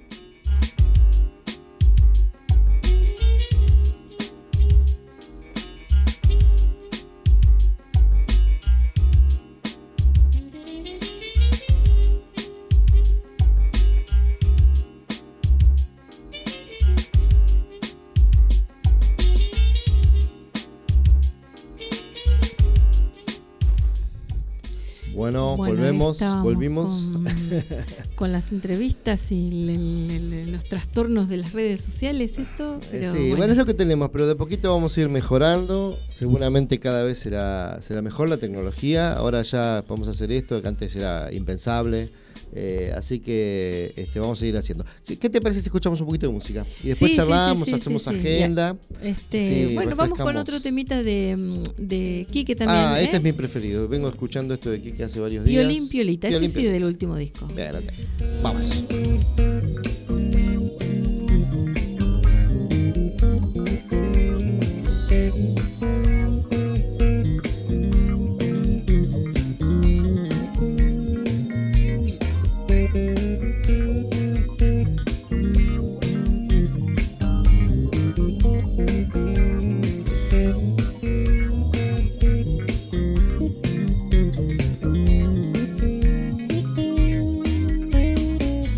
Bueno, Bueno, volvemos, estábamos volvimos. Con, con las entrevistas y le- le- le- los trastornos de las redes sociales, esto. Eh, Pero sí, bueno. bueno. es lo que tenemos, pero de poquito vamos a ir mejorando. Seguramente cada vez será, será mejor la tecnología. Ahora ya podemos hacer esto que antes era impensable. Eh, así que este, vamos a ir haciendo. Sí, ¿qué te parece si escuchamos un poquito de música? Y después Sí, sí, charlamos, sí, sí, hacemos sí, sí. agenda. Este, Sí, bueno, vamos con refrescamos. otro temita de, mm, de Quique también. Ah, este ¿eh? es mi preferido. Vengo escuchando esto de Kike hace varios días. Violín Piolita, este Violín sí del último disco. Bien, ok. Vamos. Thank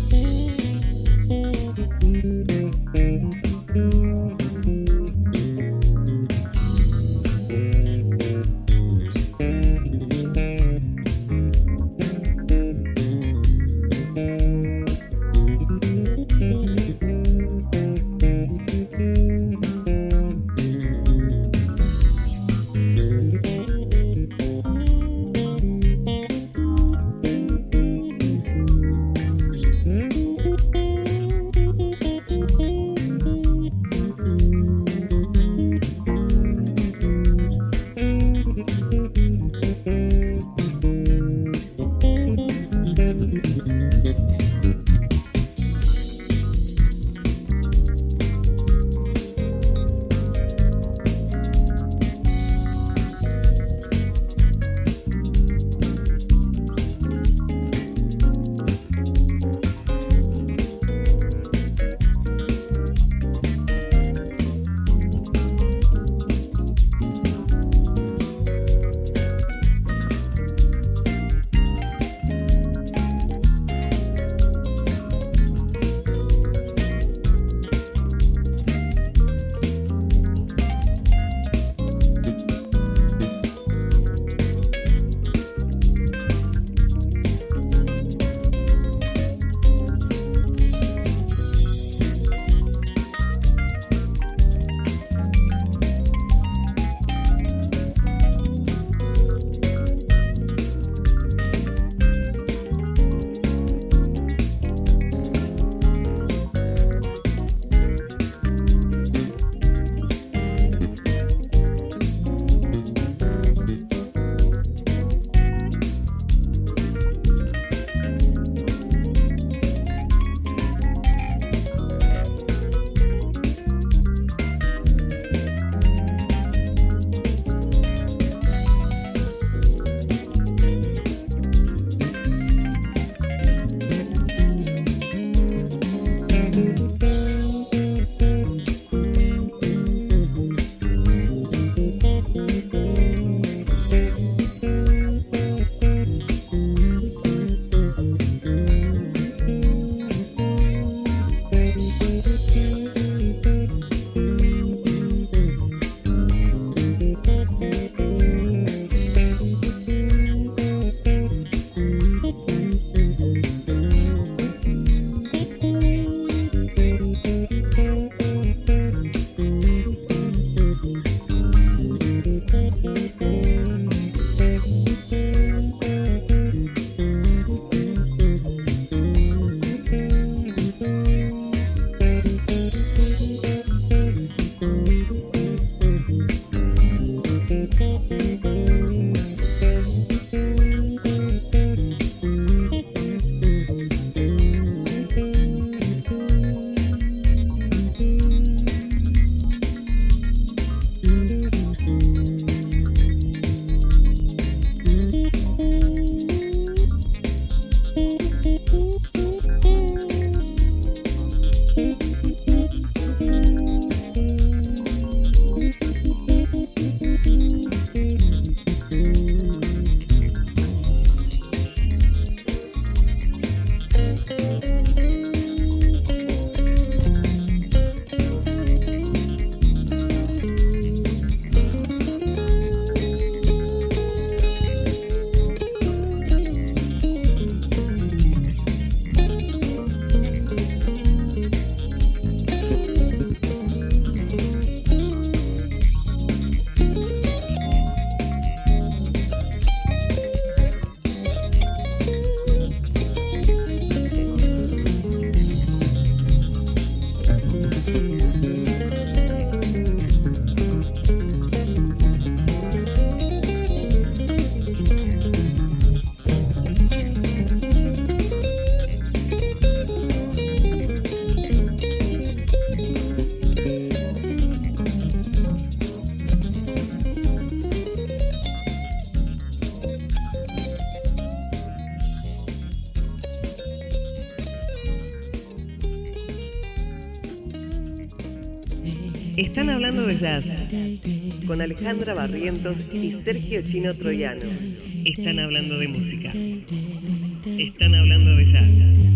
Están hablando de jazz con Alejandra Barrientos y Sergio Chino Troiano. Están hablando de música. Están hablando de jazz.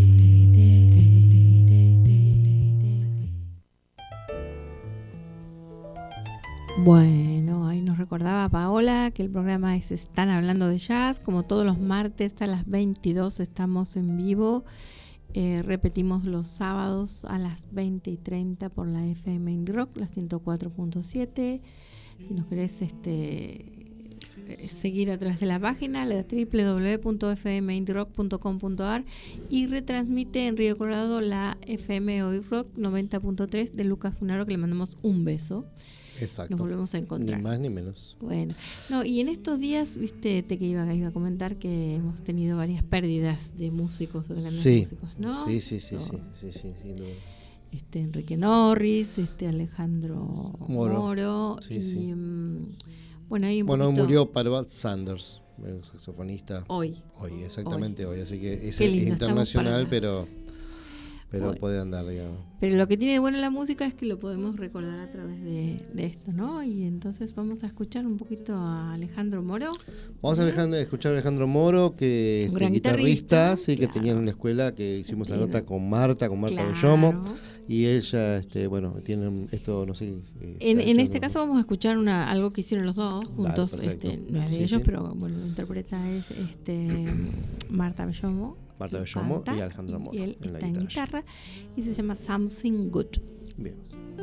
Bueno, ahí nos recordaba Paola que el programa es Están hablando de jazz. Como todos los martes a las veintidós estamos en vivo. Eh, repetimos los sábados a las veinte y treinta por la F M Indie Rock, la ciento cuatro punto siete. Si nos querés este, seguir a través de la página, la doble u doble u doble u punto f m indie rock punto com punto a r, y retransmite en Río Colorado la F M Hoy Rock noventa punto tres de Lucas Funaro, que le mandamos un beso. Exacto. Nos volvemos a encontrar. Ni más ni menos. Bueno, no, y en estos días, viste, te que iba, iba a comentar que hemos tenido varias pérdidas de músicos, de grandes sí. músicos, ¿no? Sí, sí, sí, no. sí, sí, sí, sin duda. Este, Enrique Norris, este Alejandro Moro, Moro sí, y sí. Um, bueno, ahí un bueno poquito... murió Parvat Sanders, el saxofonista. Hoy. Hoy, exactamente hoy, hoy. Así que es Qué lindo, internacional, pero pero hoy. puede andar, digamos. Pero lo que tiene de bueno la música es que lo podemos recordar a través de, de esto, ¿no? Y entonces vamos a escuchar un poquito a Alejandro Moro. Vamos a Alejandro, escuchar a Alejandro Moro, que un es gran guitarrista, guitarrista, sí, claro. que tenía en una escuela que hicimos la nota con Marta, con Marta Claro. Bellomo, y ella, este, bueno, tienen esto, no sé. Eh, En, en este echando- caso vamos a escuchar una algo que hicieron los dos juntos, Dale, perfecto. este, no es de Sí, ellos, sí. pero bueno, lo interpreta es este Marta Bellomo. Marta que Bellomo canta, y Alejandro Moro y él en la está en guitarra. guitarra y se llama Something Good. Bien.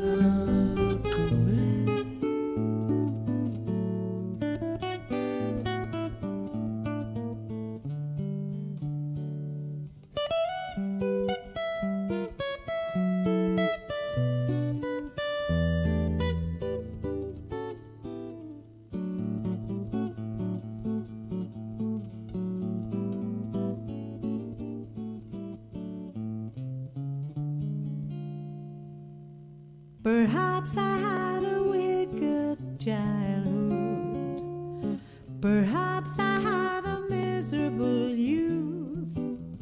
Perhaps I had a wicked childhood. Perhaps I had a miserable youth.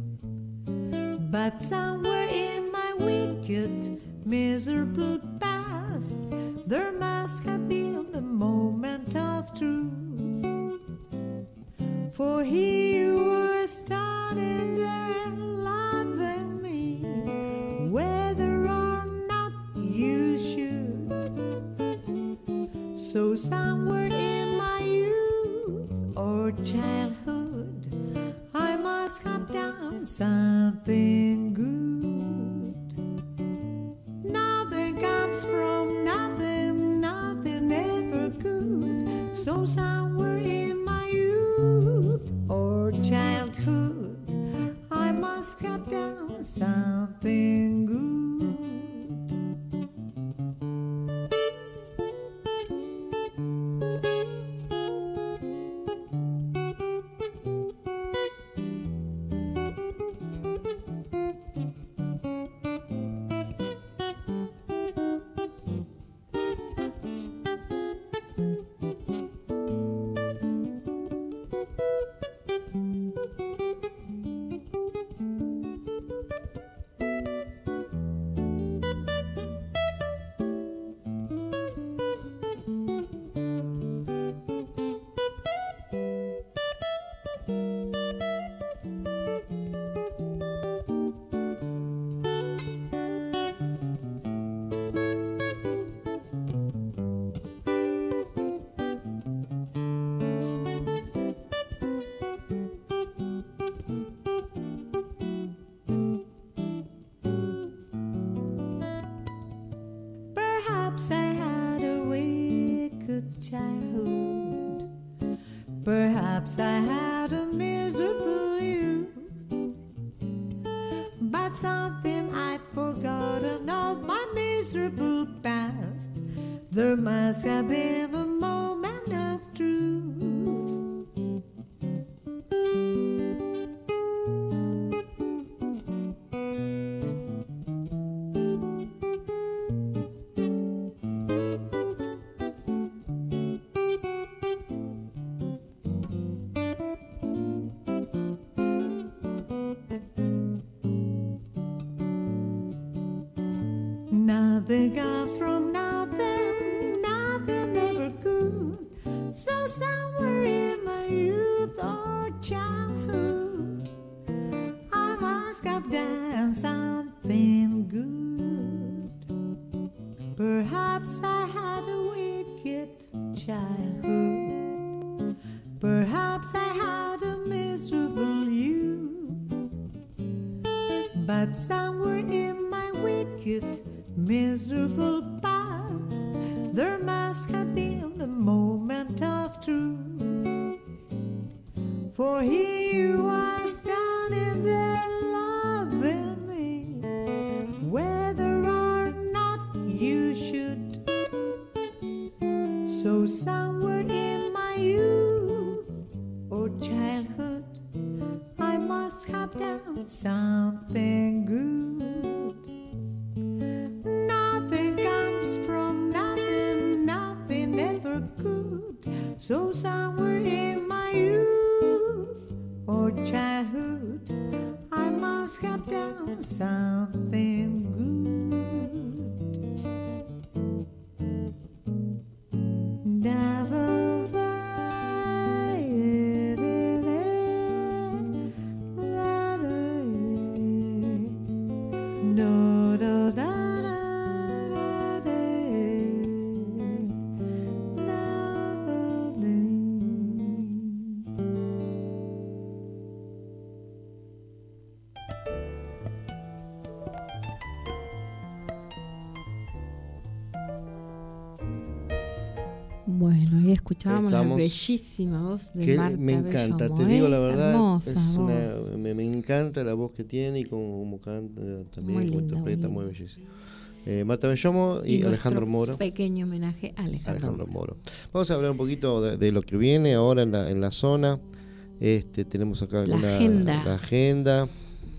But somewhere in my wicked, miserable past, there must have been a moment of truth. For here you were standing there loving me, whether or not you should. So somewhere in my youth or childhood, I must have done something good. Nothing comes from nothing, nothing ever could. So somewhere in my youth or childhood, I must have done something good. Perhaps I had a wicked childhood. Perhaps I had a miserable youth. But something I've forgotten of my miserable past. There must have been a moment of truth. Nothing comes from nothing. But somewhere in my wicked, miserable past, there must have been a moment of truth. For here you are standing there loving me, whether or not you should. So somewhere in my youth or childhood, I must have done something good. Nothing comes from nothing, nothing ever could. So somewhere in my youth or childhood, I must have done something good. Never Bueno, y escuchábamos Estamos, la bellísima voz de que Marta me encanta, Bellomo, te ¿eh? digo la verdad, Hermosa es una, voz. me, me encanta la voz que tiene y como, como canta también, Muy como linda, interpreta, muy muy bellísimo. Eh, Marta Bellomo y, Y Alejandro nuestro Moro. Pequeño homenaje a Alejandro, Alejandro Moro. Moro. Vamos a hablar un poquito de, de lo que viene ahora en la, en la zona. Este, tenemos acá La alguna, agenda. la agenda.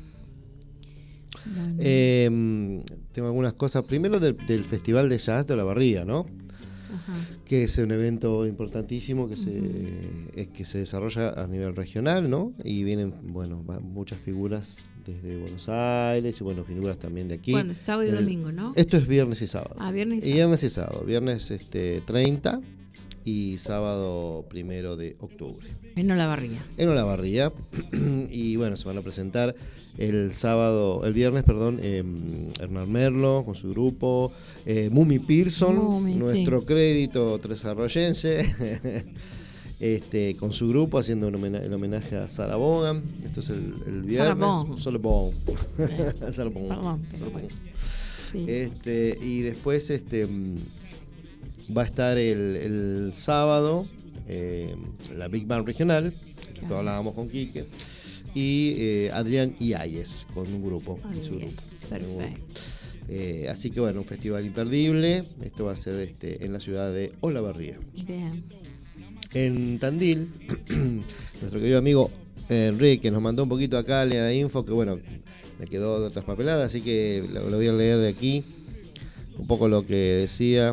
Bueno. Eh, tengo algunas cosas. Primero del, del Festival de Jazz de Olavarría, ¿no? Ajá. Que es un evento importantísimo que se Uh-huh. es que se desarrolla a nivel regional, ¿no? Y vienen, bueno, va- muchas figuras desde Buenos Aires y bueno, figuras también de aquí. Bueno, sábado y El- domingo, ¿no? Esto es viernes y sábado. Ah, viernes y Y sábado. viernes y sábado. Viernes este treinta y sábado primero de octubre. En Olavarría. En Olavarría. Y bueno, se van a presentar el sábado, el viernes, perdón, eh, Hernán Merlo con su grupo, eh, Mumi Pearson, Mumi, nuestro sí. crédito tresarroyense, este, con su grupo haciendo un homenaje, el homenaje a Sarah Vaughan. Esto es el, el viernes. Sarah Vaughan. Sarah Vaughan. Sarah Vaughan. Perdón, pero Sarah bueno. Vaughan. Sí. Este, y después este mm, va a estar el, el sábado eh, la Big Band regional, que Claro. todos hablábamos con Quique, y eh, Adrián Iáñez con un grupo. Ah, su bien, grupo. perfecto. Eh, así que bueno, un festival imperdible. Esto va a ser este, en la ciudad de Olavarría. Bien. En Tandil, nuestro querido amigo Enrique nos mandó un poquito acá la info, que bueno, me quedó de otras papeladas, así que lo, lo voy a leer de aquí. Un poco lo que decía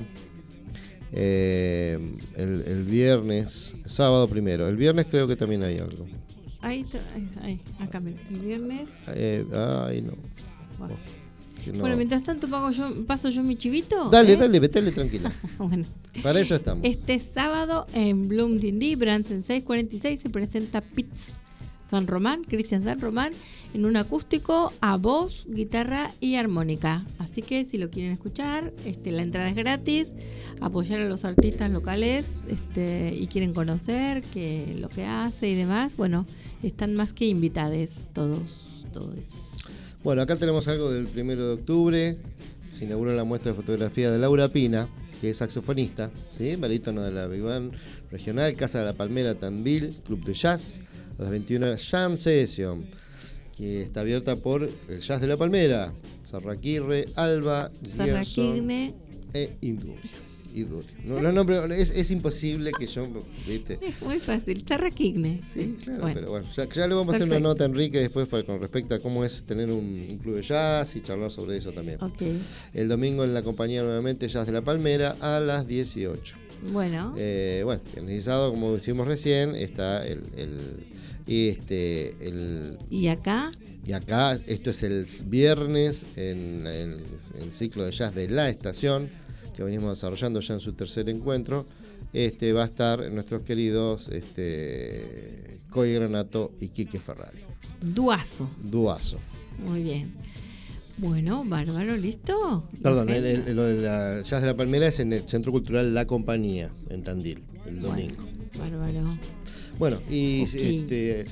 eh, el, el viernes, sábado primero. El viernes creo que también hay algo. Ahí, está, ahí, ahí, acá, mira, el viernes. Eh, ay, no. Bueno. Que no. Bueno, mientras tanto pago yo, paso yo mi chivito. Dale, ¿eh? dale, dale, tranquila. Bueno. Para eso estamos. Este sábado en Bloomingdale, Brands en seiscientos cuarenta y seis se presenta Pitts San Román, Cristian San Román, en un acústico a voz, guitarra y armónica. Así que si lo quieren escuchar, este, la entrada es gratis, apoyar a los artistas locales este, y quieren conocer que, lo que hace y demás, bueno, están más que invitados todos, todos. Bueno, acá tenemos algo del primero de octubre. Se inaugura la muestra de fotografía de Laura Pina, que es saxofonista, ¿sí? Barítono de la Big Band regional, Casa de la Palmera, Tandil, Club de Jazz, a las veintiuna horas, Jam Session, que está abierta por el Jazz de la Palmera, Sarraquirre, Alba, Gerson Sarraquigne. e Idur. Idur. No, los nombres, es, es imposible que yo, ¿viste? Es muy fácil, Sarraquigne. Sí, claro, Bueno. pero bueno, ya, ya le vamos a hacer una Perfecto. nota a Enrique después para, con respecto a cómo es tener un, un club de jazz y charlar sobre eso también. Ok, El domingo en la compañía nuevamente Jazz de la Palmera a las dieciocho. bueno. Eh, bueno, en el sábado, como decimos recién, está el, el, este, el ¿Y acá? y acá, esto es el viernes en, en el ciclo de jazz de La Estación, que venimos desarrollando ya en su tercer encuentro. Este va a estar nuestros queridos este, Coy Granato y Quique Ferrari. Duazo. Duazo. Muy bien. Bueno, bárbaro, ¿listo? Perdón, el, Bueno. el- lo de la Jazz de la Palmera es en el Centro Cultural La Compañía, en Tandil, el domingo. Bueno, bárbaro. Bueno, y Ok. este,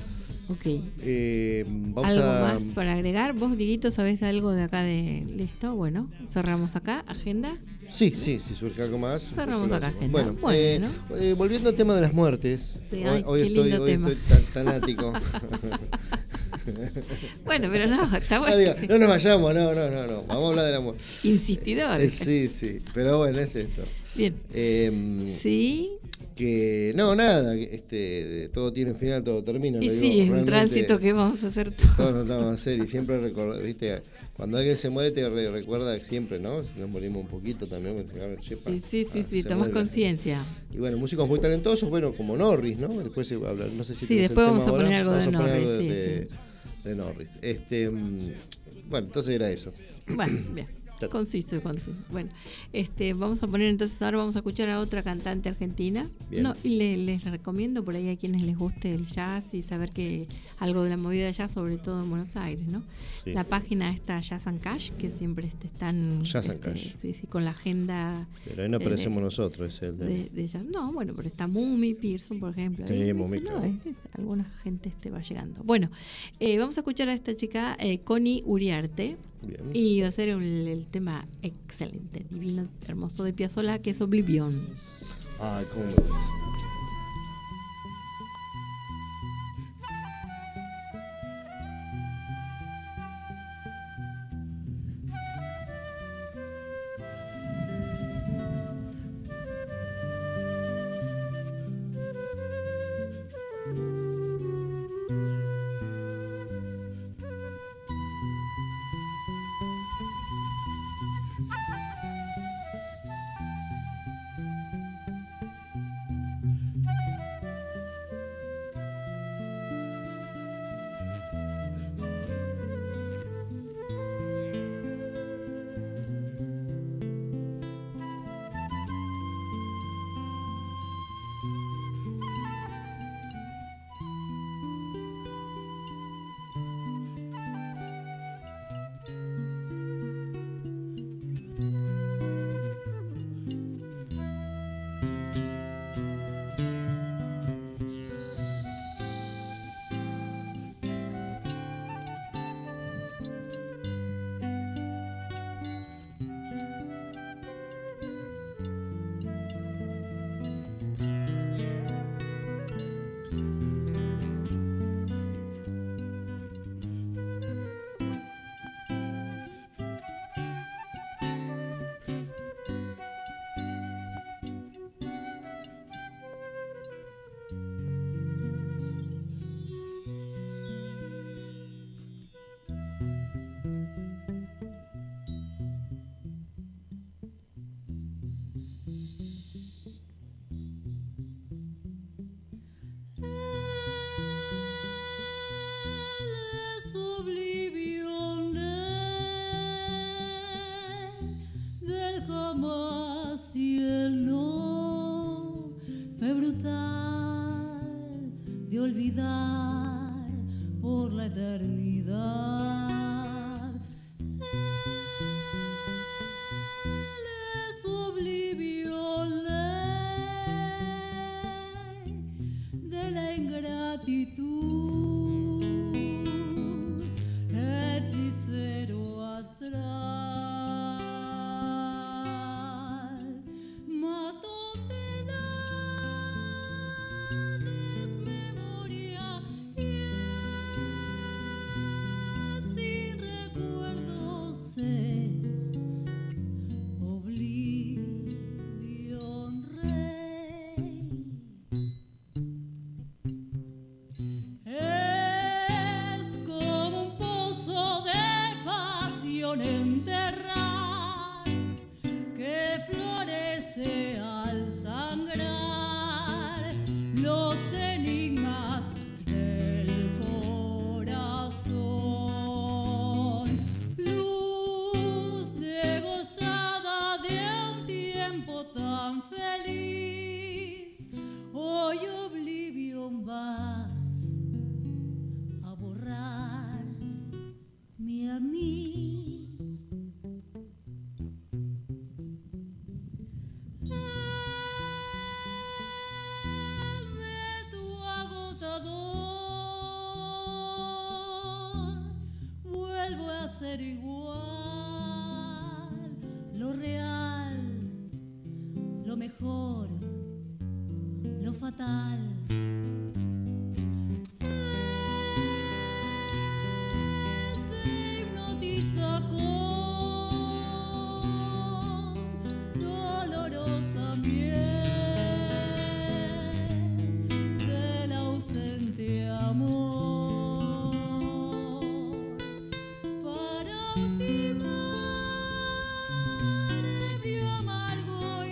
Ok. Eh, vamos ¿Algo a, más para agregar? ¿Vos, Dieguito, sabés algo de acá de listo? Bueno, cerramos acá, agenda. Sí, sí, si surge algo más. Cerramos acá, agenda. Bueno, Bueno. eh, eh, volviendo al tema de las muertes. Sí, hoy ay, hoy qué estoy, lindo hoy tema. estoy tan, tanático. Bueno, pero no, está bueno. No, diga, no nos vayamos, no, no, no, no. Vamos a hablar del amor. Insistidor. Eh, sí, sí, pero bueno, es esto. Bien. Eh, Sí. Que no, nada, que, este, todo tiene un final, todo termina. Y lo sí, digo, es un realmente, tránsito que vamos a hacer todos. Todos nos vamos a hacer y siempre recordar, viste, cuando alguien se muere te re- recuerda siempre, ¿no? Si nos morimos un poquito también, porque, chepa, Sí, sí, sí, ah, sí, se tomás muere. conciencia. Y bueno, músicos muy talentosos, bueno, como Norris, ¿no? Después se va a hablar, no sé si Sí, tenés el después tema vamos a ahora. poner algo de Vamos a poner Norris, algo sí, de, sí. de Norris. Este, mm, bueno, entonces era eso. Bueno, bien. Claro. Conciso y conciso. Bueno, este, vamos a poner entonces, ahora vamos a escuchar a otra cantante argentina. Bien. No, y le- les recomiendo por ahí a quienes les guste el jazz y saber que algo de la movida de jazz, sobre todo en Buenos Aires, ¿no? Sí. La página está Jazz and Cash, que siempre este, están Jazz and este, Cash. sí, sí, con la agenda Pero ahí no eh, aparecemos de- nosotros, es el de, de, de jazz. No, bueno, pero está Mumi, Pearson, por ejemplo. Sí, Ahí, Mumi, ¿viste? claro. No, es- es- alguna gente este va llegando. Bueno, eh, vamos a escuchar a esta chica, eh, Connie Uriarte. Bien. Y va a ser un- el tema excelente, divino, hermoso de Piazzolla, que es Oblivion. Ay, cómo me gusta. Del jamás y el no fue brutal de olvidar por la eternidad. Él es oblivion de la ingratitud, hechicero astral, mató de la desmemoria y ser igual, lo real, lo mejor, lo fatal. Te hipnotiza con dolorosa miel del ausente amor, para ultimar ebrio, amargo y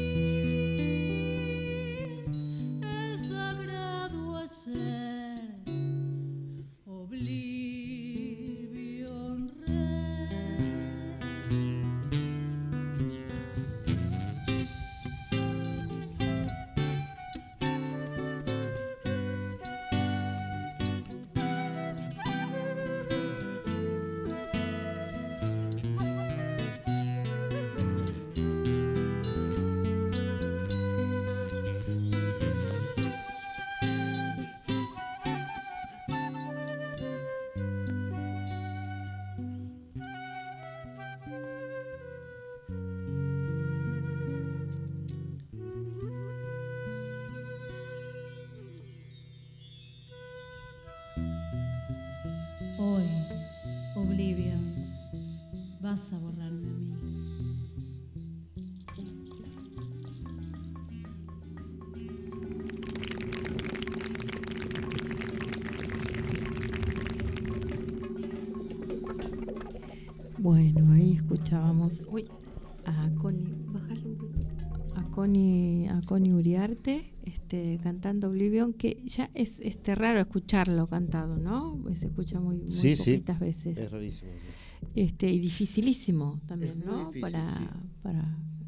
vil el sagrado ayer, Oblivion Red. Hoy, Oblivion, vas a borrarme a mí. Bueno, ahí escuchábamos uy, a Connie, bájale un poco, a Connie, a Connie Uriarte, este, cantando Oblivion, que ya es este raro escucharlo cantado, ¿no? Se escucha muy, muy Sí, sí. poquitas veces. Es rarísimo. sí. Este, y dificilísimo también, Es muy ¿no? difícil, para, sí. para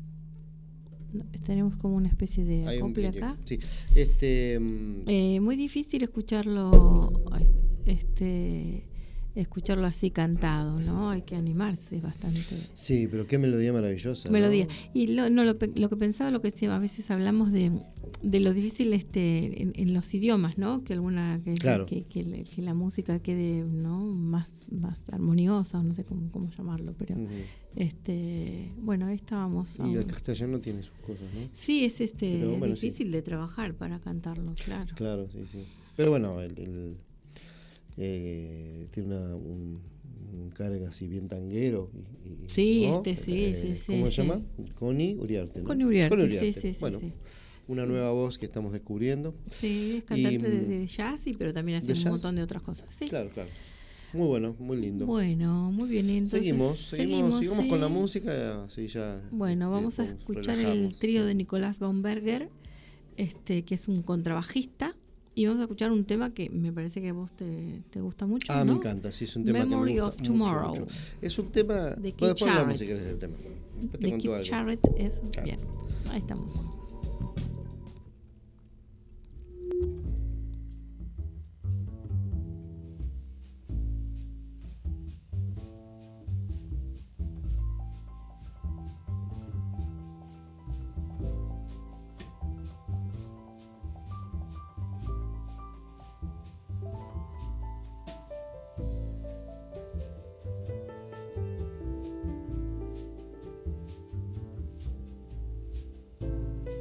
no, tenemos como una especie de Hay un acople pequeño- acá. Sí. Este, mm, Eh, muy difícil escucharlo, este, escucharlo así cantado, ¿no? Hay que animarse bastante. sí, pero qué melodía maravillosa. ¿no? Melodía. Y lo, no, lo, pe- lo que pensaba, lo que decía, a veces hablamos de, de lo difícil este en, en los idiomas, ¿no? Que alguna que, Claro. que, que, la- que la música quede, ¿no? más más armoniosa, no sé cómo, cómo llamarlo, pero Ujú. este bueno, ahí estábamos. Y aún. el castellano tiene sus cosas, ¿no? Sí, es este Pero bueno, sí. difícil de trabajar para cantarlo, claro. Claro, sí, sí. Pero bueno, el, el, eh, tiene una, un, un carga así bien tanguero. Y, y- Sí, ¿no? este sí, sí, sí, ¿Cómo sí. se llama? Connie Uriarte. ¿no? Connie Uriarte, Connie sí, sí, sí, Bueno, sí. una nueva voz que estamos descubriendo. Sí, es cantante Y, de, de jazz, y, pero también hace ¿de un jazz? montón de otras cosas. Sí. Claro, claro. Muy bueno, muy lindo. Bueno, muy bien. Entonces, seguimos, seguimos, seguimos con la sí. música, así ya. Bueno, este, vamos a podemos escuchar el relajarnos. trío de Nicolás Baumberger, este, que es un contrabajista, y vamos a escuchar un tema que me parece que a vos te, te gusta mucho. Ah, ¿no? me encanta, sí, es un tema Memory que me of gusta mucho, Tomorrow. mucho. Es un tema. De Keith Después hablamos Jarrett. si querés del tema. Después te De cuento Keith algo. Jarrett, es Claro. bien. Ahí estamos. Thank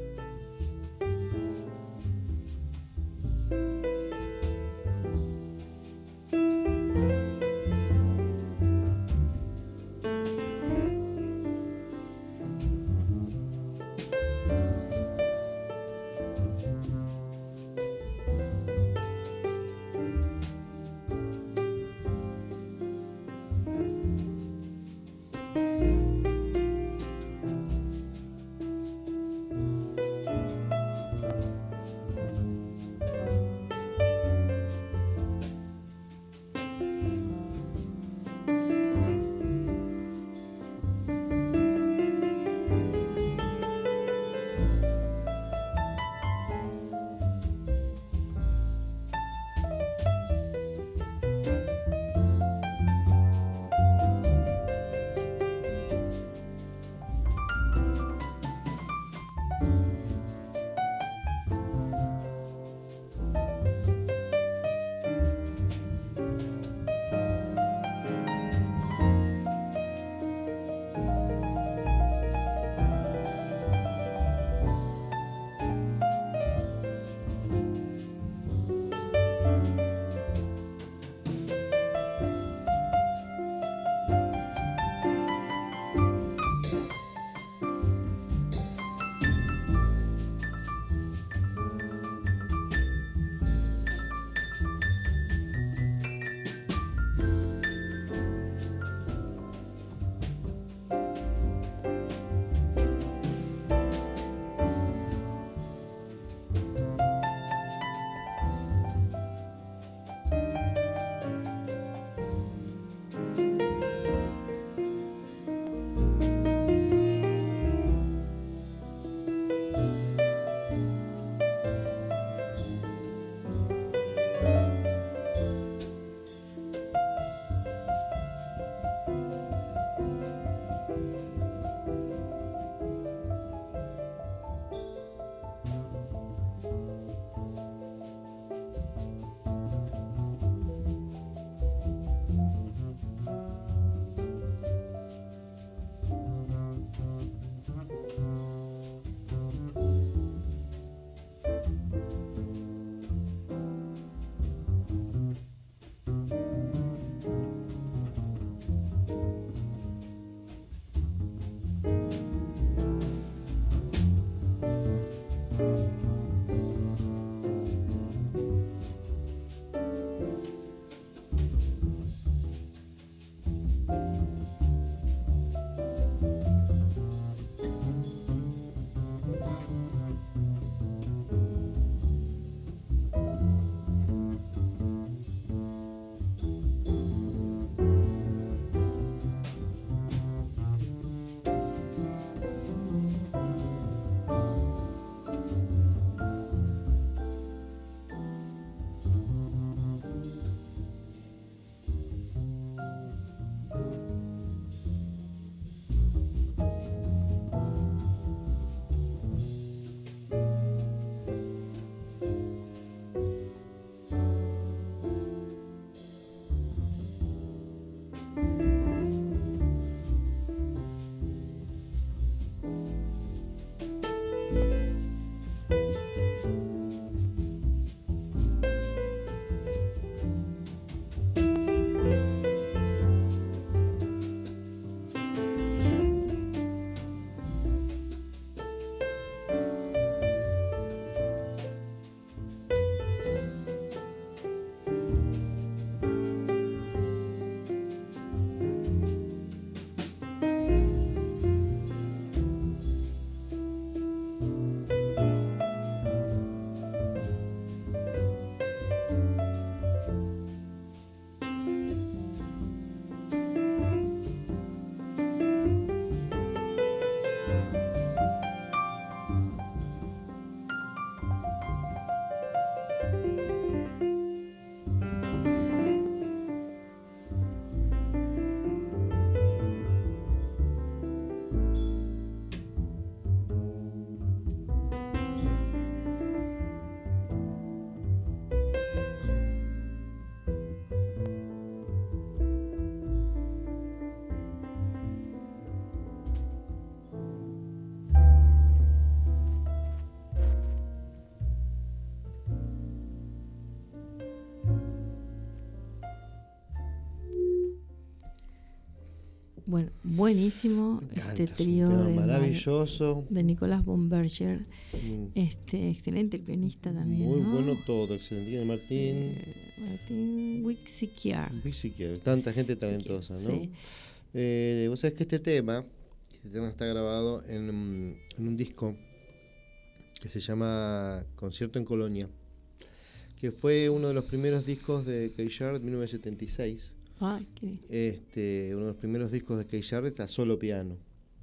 Bueno, buenísimo este trío de maravilloso de Nicolás Bomberger, mm. este excelente el pianista también. Muy ¿no? bueno todo, excelente. Martín. Eh, Martín Wixiquiar. Wixiquiar, tanta gente talentosa, ¿no? Sí. Eh, vos sabés que este tema, este tema está grabado en, en un disco que se llama Concierto en Colonia, que fue uno de los primeros discos de Keith Jarrett en mil novecientos setenta y seis. Ay, qué... Este, uno de los primeros discos de Keith Jarrett a solo piano.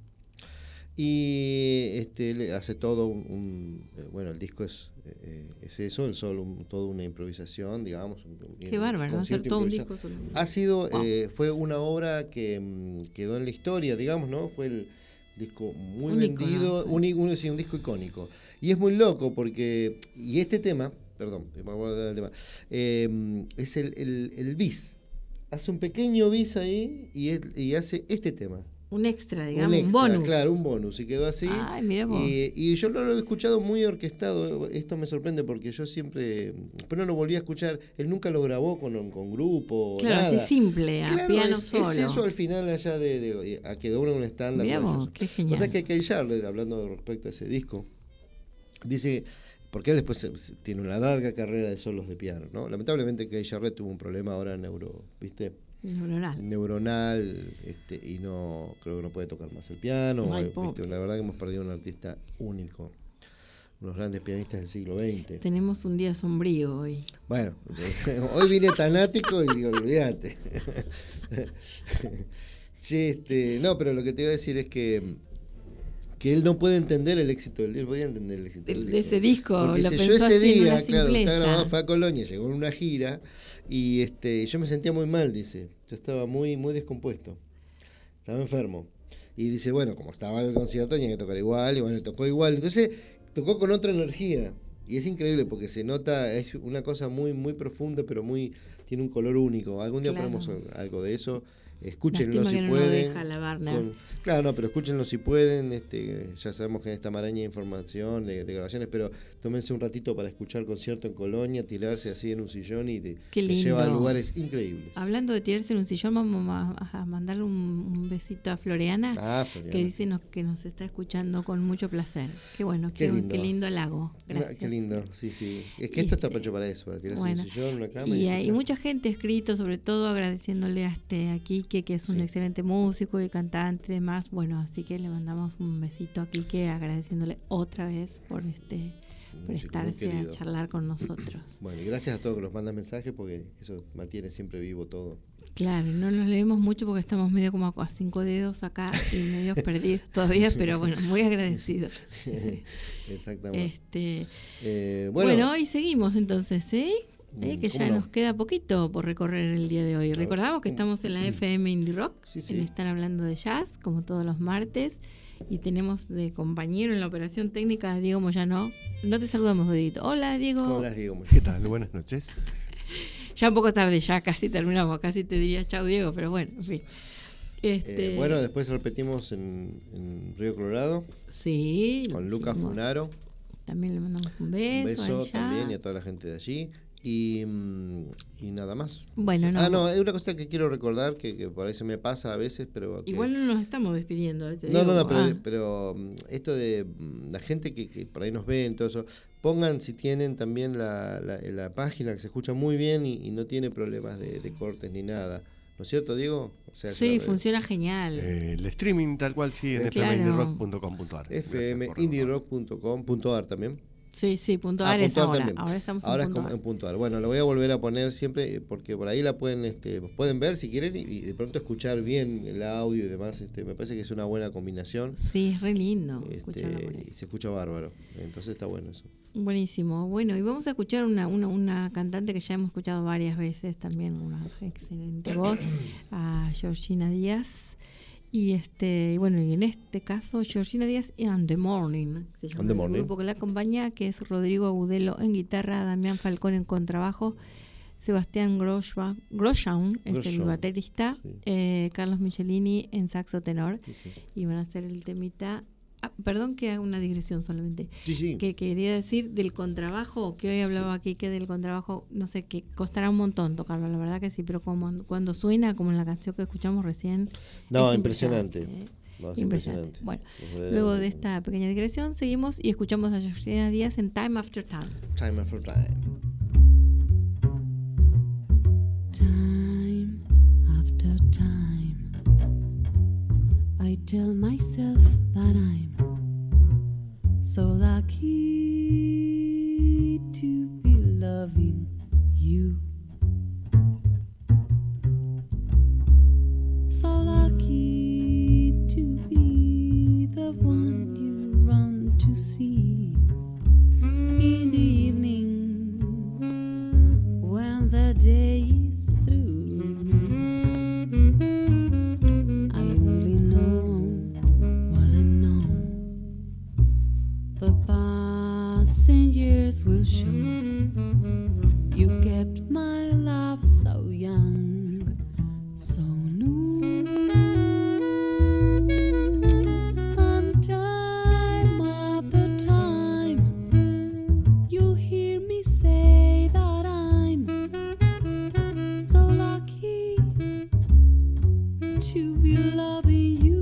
Y este, le hace todo un, un eh, bueno, el disco es, eh, es eso, el solo, un, toda una improvisación, digamos. Un, qué un bárbaro, ¿no? Hacer todo un disco. Solo. Ha sido, Wow. eh, fue una obra que mm, quedó en la historia, digamos, ¿no? Fue el disco muy un vendido, icono, sí. un, un, sí, un disco icónico. Y es muy loco porque, y este tema, perdón, me voy a hablar del tema, eh, es el, el, el bis. Hace un pequeño bis ahí y, él, y hace este tema. Un extra, digamos, un, extra, un bonus. Claro, un bonus. Y quedó así. Ay, mira vos. Y, y yo no lo he escuchado muy orquestado. Esto me sorprende porque yo siempre. Pero no lo volví a escuchar. Él nunca lo grabó con, con grupo. Claro, nada. así simple, a claro, piano es, solo. Es eso al final allá de. de, de a quedó uno un estándar. Mirá vos, qué genial. O sea que Keith Jarrett, hablando respecto a ese disco, dice. Porque él después se, se, tiene una larga carrera de solos de piano, ¿no? Lamentablemente Keith Jarrett tuvo un problema ahora neuro, ¿viste? Neuronal. Neuronal, este, y no creo que no puede tocar más el piano. Ay, ¿viste? La verdad que hemos perdido un artista único, unos grandes pianistas del siglo veinte. Tenemos un día sombrío hoy. Bueno, hoy vine tanático y olvídate. Che, este, no, pero lo que te iba a decir es que que él no puede entender el éxito del disco, él podía entender el éxito del de, disco. de ese disco. Porque lo si pensó yo ese así en día, una claro, simpleza. estaba grabado, fue a Colonia, llegó en una gira y este, yo me sentía muy mal, dice. Yo estaba muy, muy descompuesto. Estaba enfermo. Y dice, bueno, como estaba el concierto, tenía que tocar igual, y bueno, tocó igual. Entonces, tocó con otra energía. Y es increíble porque se nota, es una cosa muy, muy profunda, pero muy, tiene un color único. Algún día Claro. ponemos algo de eso. Escúchenlo Lástima si que no pueden. lo deja la Barna. Con- claro, no, pero escúchenlo si pueden. Este, ya sabemos que en esta maraña de información, de, de grabaciones, pero tómense un ratito para escuchar concierto en Colonia, tirarse así en un sillón y te, Qué te lindo. lleva a lugares increíbles. Hablando de tirarse en un sillón, vamos a, a mandarle un, un besito a Floreana, Ah, Floriana. que dice nos, que nos está escuchando con mucho placer. Qué bueno, qué, Qué lindo. qué lindo halago. No, Gracias. qué lindo, sí, sí. Es que esto está Este, hecho para eso, para tirarse bueno, en un sillón, una cama. Y hay escuchar. mucha gente escrito, sobre todo agradeciéndole a este a Quique, que es un Sí. excelente músico y cantante y demás. Bueno, así que le mandamos un besito a Quique, agradeciéndole otra vez por este Músico muy prestarse a querido. charlar con nosotros. Bueno, y gracias a todos que nos mandan mensajes porque eso mantiene siempre vivo todo. Claro, no los leemos mucho porque estamos medio como a cinco dedos acá y medio perdidos todavía, pero bueno, muy agradecidos. Exactamente. Este, Eh, bueno, bueno, y seguimos entonces, ¿eh? Eh, que ¿cómo ya no? nos queda poquito por recorrer el día de hoy. ver, Recordamos que ¿cómo? estamos en la F M Indie Rock, Sí, sí. en Están Hablando de Jazz, como todos los martes, y tenemos de compañero en la operación técnica a Diego Moyano. No te saludamos, Dieguito. Hola, Diego. ¿cómo las digo? ¿Qué tal? Buenas noches. Ya un poco tarde, ya casi terminamos, casi te diría chau, Diego, pero bueno, en fin. Este, Eh, bueno, después repetimos en, en Río Colorado sí, lo con Lucas hicimos. Funaro. También le mandamos un beso. Un beso allá. también y a toda la gente de allí. Y, mm, y nada más. Bueno, no. Ah, no, hay una cosa que quiero recordar que, que por ahí se me pasa a veces, pero. que- Igual no nos estamos despidiendo. Te No, digo, no, no, pero, ah, pero mm, esto de mm, la gente que, que por ahí nos ve, todo eso, pongan si tienen también la, la, la página que se escucha muy bien y, y no tiene problemas de, de cortes ni nada. ¿No es cierto, Diego? O sea, sí, la- funciona genial. Eh, el streaming tal cual sí en Eh, f m indie rock claro. punto com punto a r. f m indie rock punto com punto a r también. Sí, sí, punto Ah, ar es punto ar ahora. también. Ahora estamos Ahora en es punto como ar. en punto ar. Bueno, lo voy a volver a poner siempre eh, porque por ahí la pueden este pueden ver si quieren y, y de pronto escuchar bien el audio y demás. Este, me parece que es una buena combinación. Sí, es re lindo Este, escucharlo por ahí. y se escucha bárbaro. Entonces está bueno eso. Buenísimo. Bueno, y vamos a escuchar una, una, una cantante que ya hemos escuchado varias veces, también una excelente voz, a Georgina Díaz. Y este, y bueno, y en este caso, Georgina Díaz y And the Morning, se llama And the el Morning. grupo que la acompaña, que es Rodrigo Agudelo en guitarra, Damián Falcón en contrabajo, Sebastián Groschba- Grosjean es el Grosjean, baterista, sí. eh, Carlos Michelini en saxo tenor, Sí, sí. y van a hacer el temita Up perdón que haga una digresión solamente. Sí, sí. Que quería decir del contrabajo, que hoy hablaba sí. aquí que del contrabajo, no sé, que costará un montón tocarlo, la verdad que sí, pero como cuando suena, como en la canción que escuchamos recién. No, impresionante. impresionante. ¿eh? No, impresionante. Bueno, luego de esta pequeña digresión seguimos y escuchamos a Georgina Díaz en Time After Time. Time After Time. Time after time, I tell myself that I'm so lucky to be loving you. So lucky to be the one you run to see in the evening when the day is through. I only know what I know. The passing years will show. You kept my love so young, so new. And time after time, you'll hear me say that I'm so lucky to be loving you.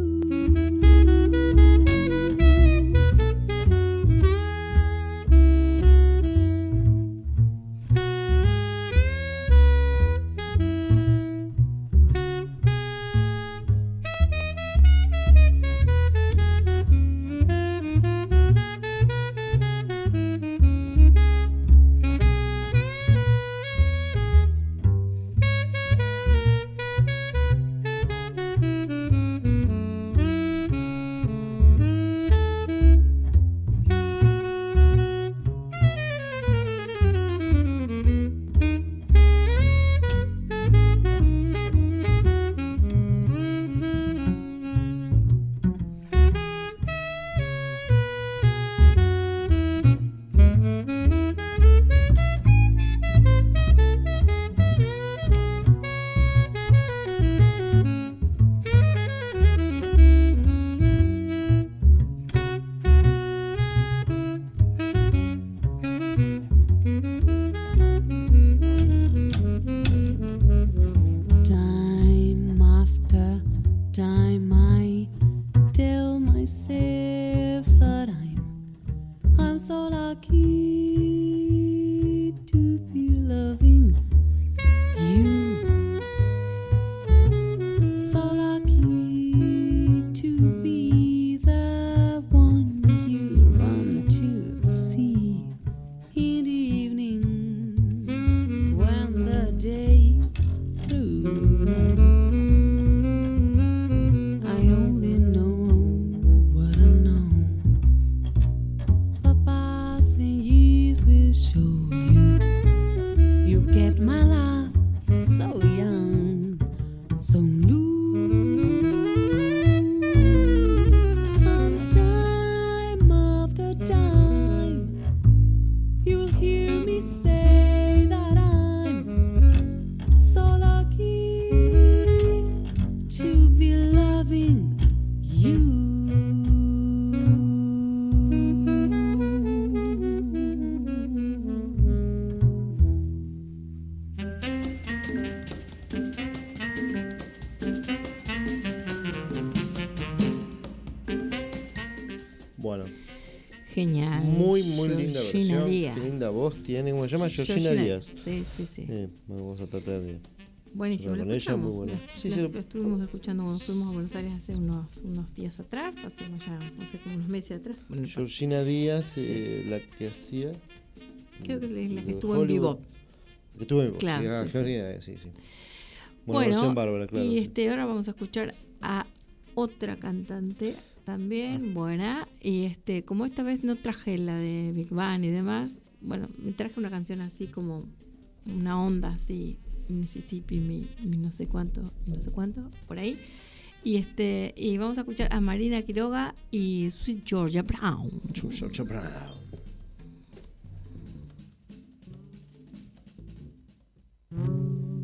Time after time, I tell myself that I'm I'm so lucky to be loving you. So lucky to be the one you run to see in the evening when the day's through. I only know what I know. The passing years will show you. You kept my love so young, so new. And time after time, you'll hear me say that I'm so lucky to be loving you. Bueno, Genial. muy, muy linda Georgina versión. Díaz. Qué linda voz tiene. ¿Cómo se llama? Georgina Díaz. Sí, sí, sí. Eh, vamos a tratar de. Buenísimo, con lo ella, escuchamos. muy buena. Lo- Sí, lo- sí. lo estuvimos escuchando cuando fuimos a Buenos Aires hace unos, unos días atrás, hace ya, no sé, como unos meses atrás. Bueno, Georgina Díaz, eh, la que hacía. creo que es la que de estuvo en Hollywood. Bebop. Que estuvo en Bebop, Claro, sí, ah, sí, Georgina Díaz, sí, sí. Buena Bueno, versión bárbara, claro. y sí. este ahora vamos a escuchar a otra cantante también buena, y este como esta vez no traje la de Big Bang y demás, bueno, me traje una canción así como una onda así, Mississippi, mi, mi no sé cuánto, mi no sé cuánto, por ahí. Y este y vamos a escuchar a Marina Quiroga y Sweet Georgia Brown. Georgia Brown. Thank you.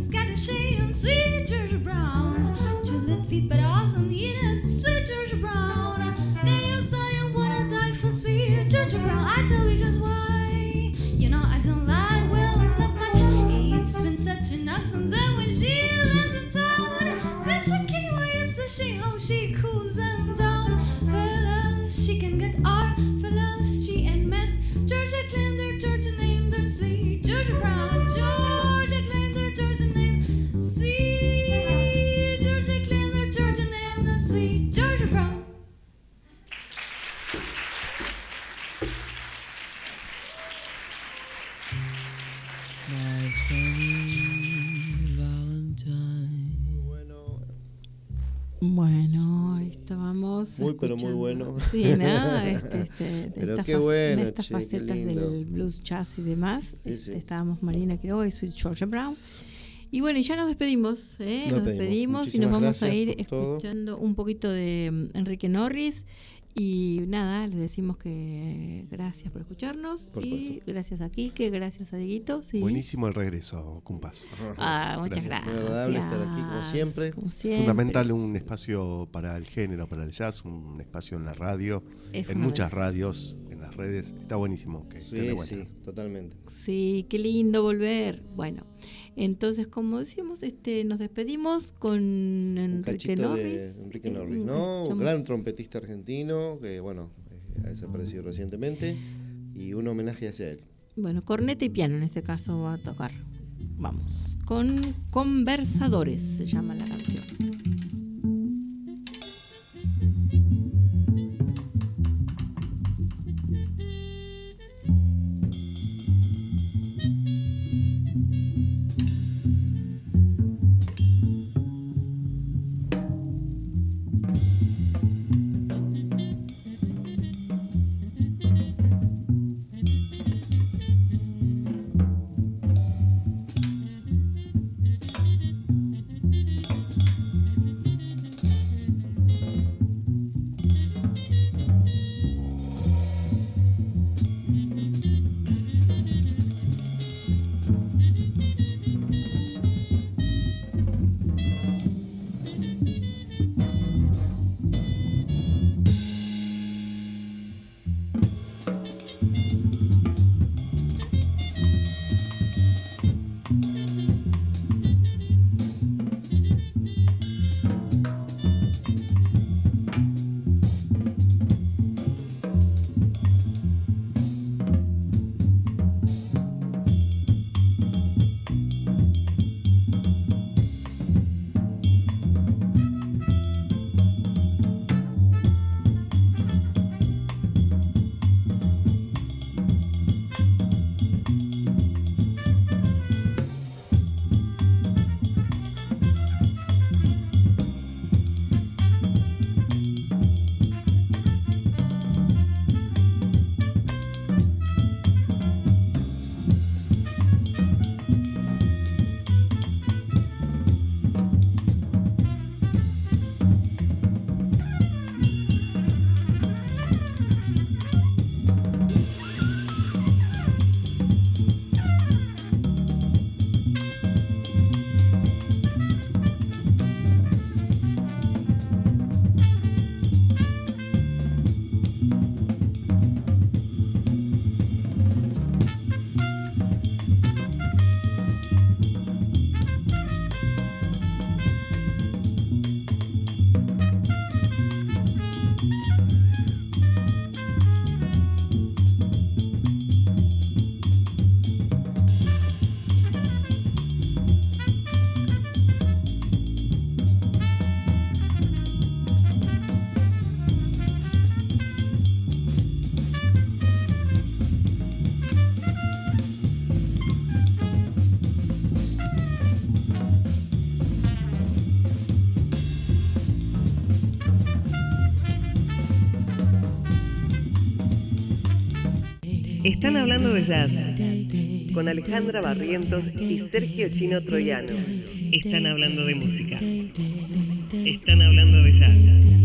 got a shade on sweet Georgia Brown. Chocolate feet, but I also need a sweet Georgia Brown. Then you saw you wanna die for sweet Georgia Brown. I tell you just why. You know I don't lie, well, not much. It's been such an awesome that when she lives in town, such a king, why is so she, how she cools them down. Fellas, she can get our fellas, she ain't met. Georgia claimed her, Georgia named her sweet Georgia Brown. Georgia claimed her, Georgia named sweet. Georgia claimed her, Georgia named the sweet Georgia Brown. My funny Valentine. Bueno, ahí estábamos. Muy, pero muy bueno. Sí, ¿no? Este, este, de pero estas qué fac- bueno, en estas che, qué facetas lindo. del blues, jazz y demás. Sí, este, sí. Estábamos Marina Quiroga y Sweet Georgia Brown. Y bueno, y ya nos despedimos, ¿eh? Nos Nos despedimos. despedimos y nos Muchísimas vamos a gracias ir por todo. escuchando un poquito de mm, Enrique Norris. Y nada, les decimos que gracias por escucharnos. Por y supuesto. gracias a Quique, gracias a Dieguito. Sí. Buenísimo el regreso, Compás. Ah, muchas gracias. Muy agradable estar aquí como siempre. Como siempre. Fundamental un espacio para el género, para el jazz, un espacio en la radio, Es en muchas radios, en las redes. Está buenísimo que esté de Sí, vuelta. sí, totalmente. Sí, qué lindo volver. Bueno, entonces como decíamos, este, nos despedimos con Un Enrique cachito Norris. de Enrique Eh, Norris, un- ¿no? Un escuchamos- gran trompetista argentino que, bueno, eh, ha desaparecido recientemente. Y un homenaje hacia él. Bueno, corneta y piano en este caso va a tocar. Vamos, con Conversadores se llama la canción. Están hablando de jazz con Alejandra Barrientos y Sergio Chino Troyano. Están hablando de música. Están hablando de jazz.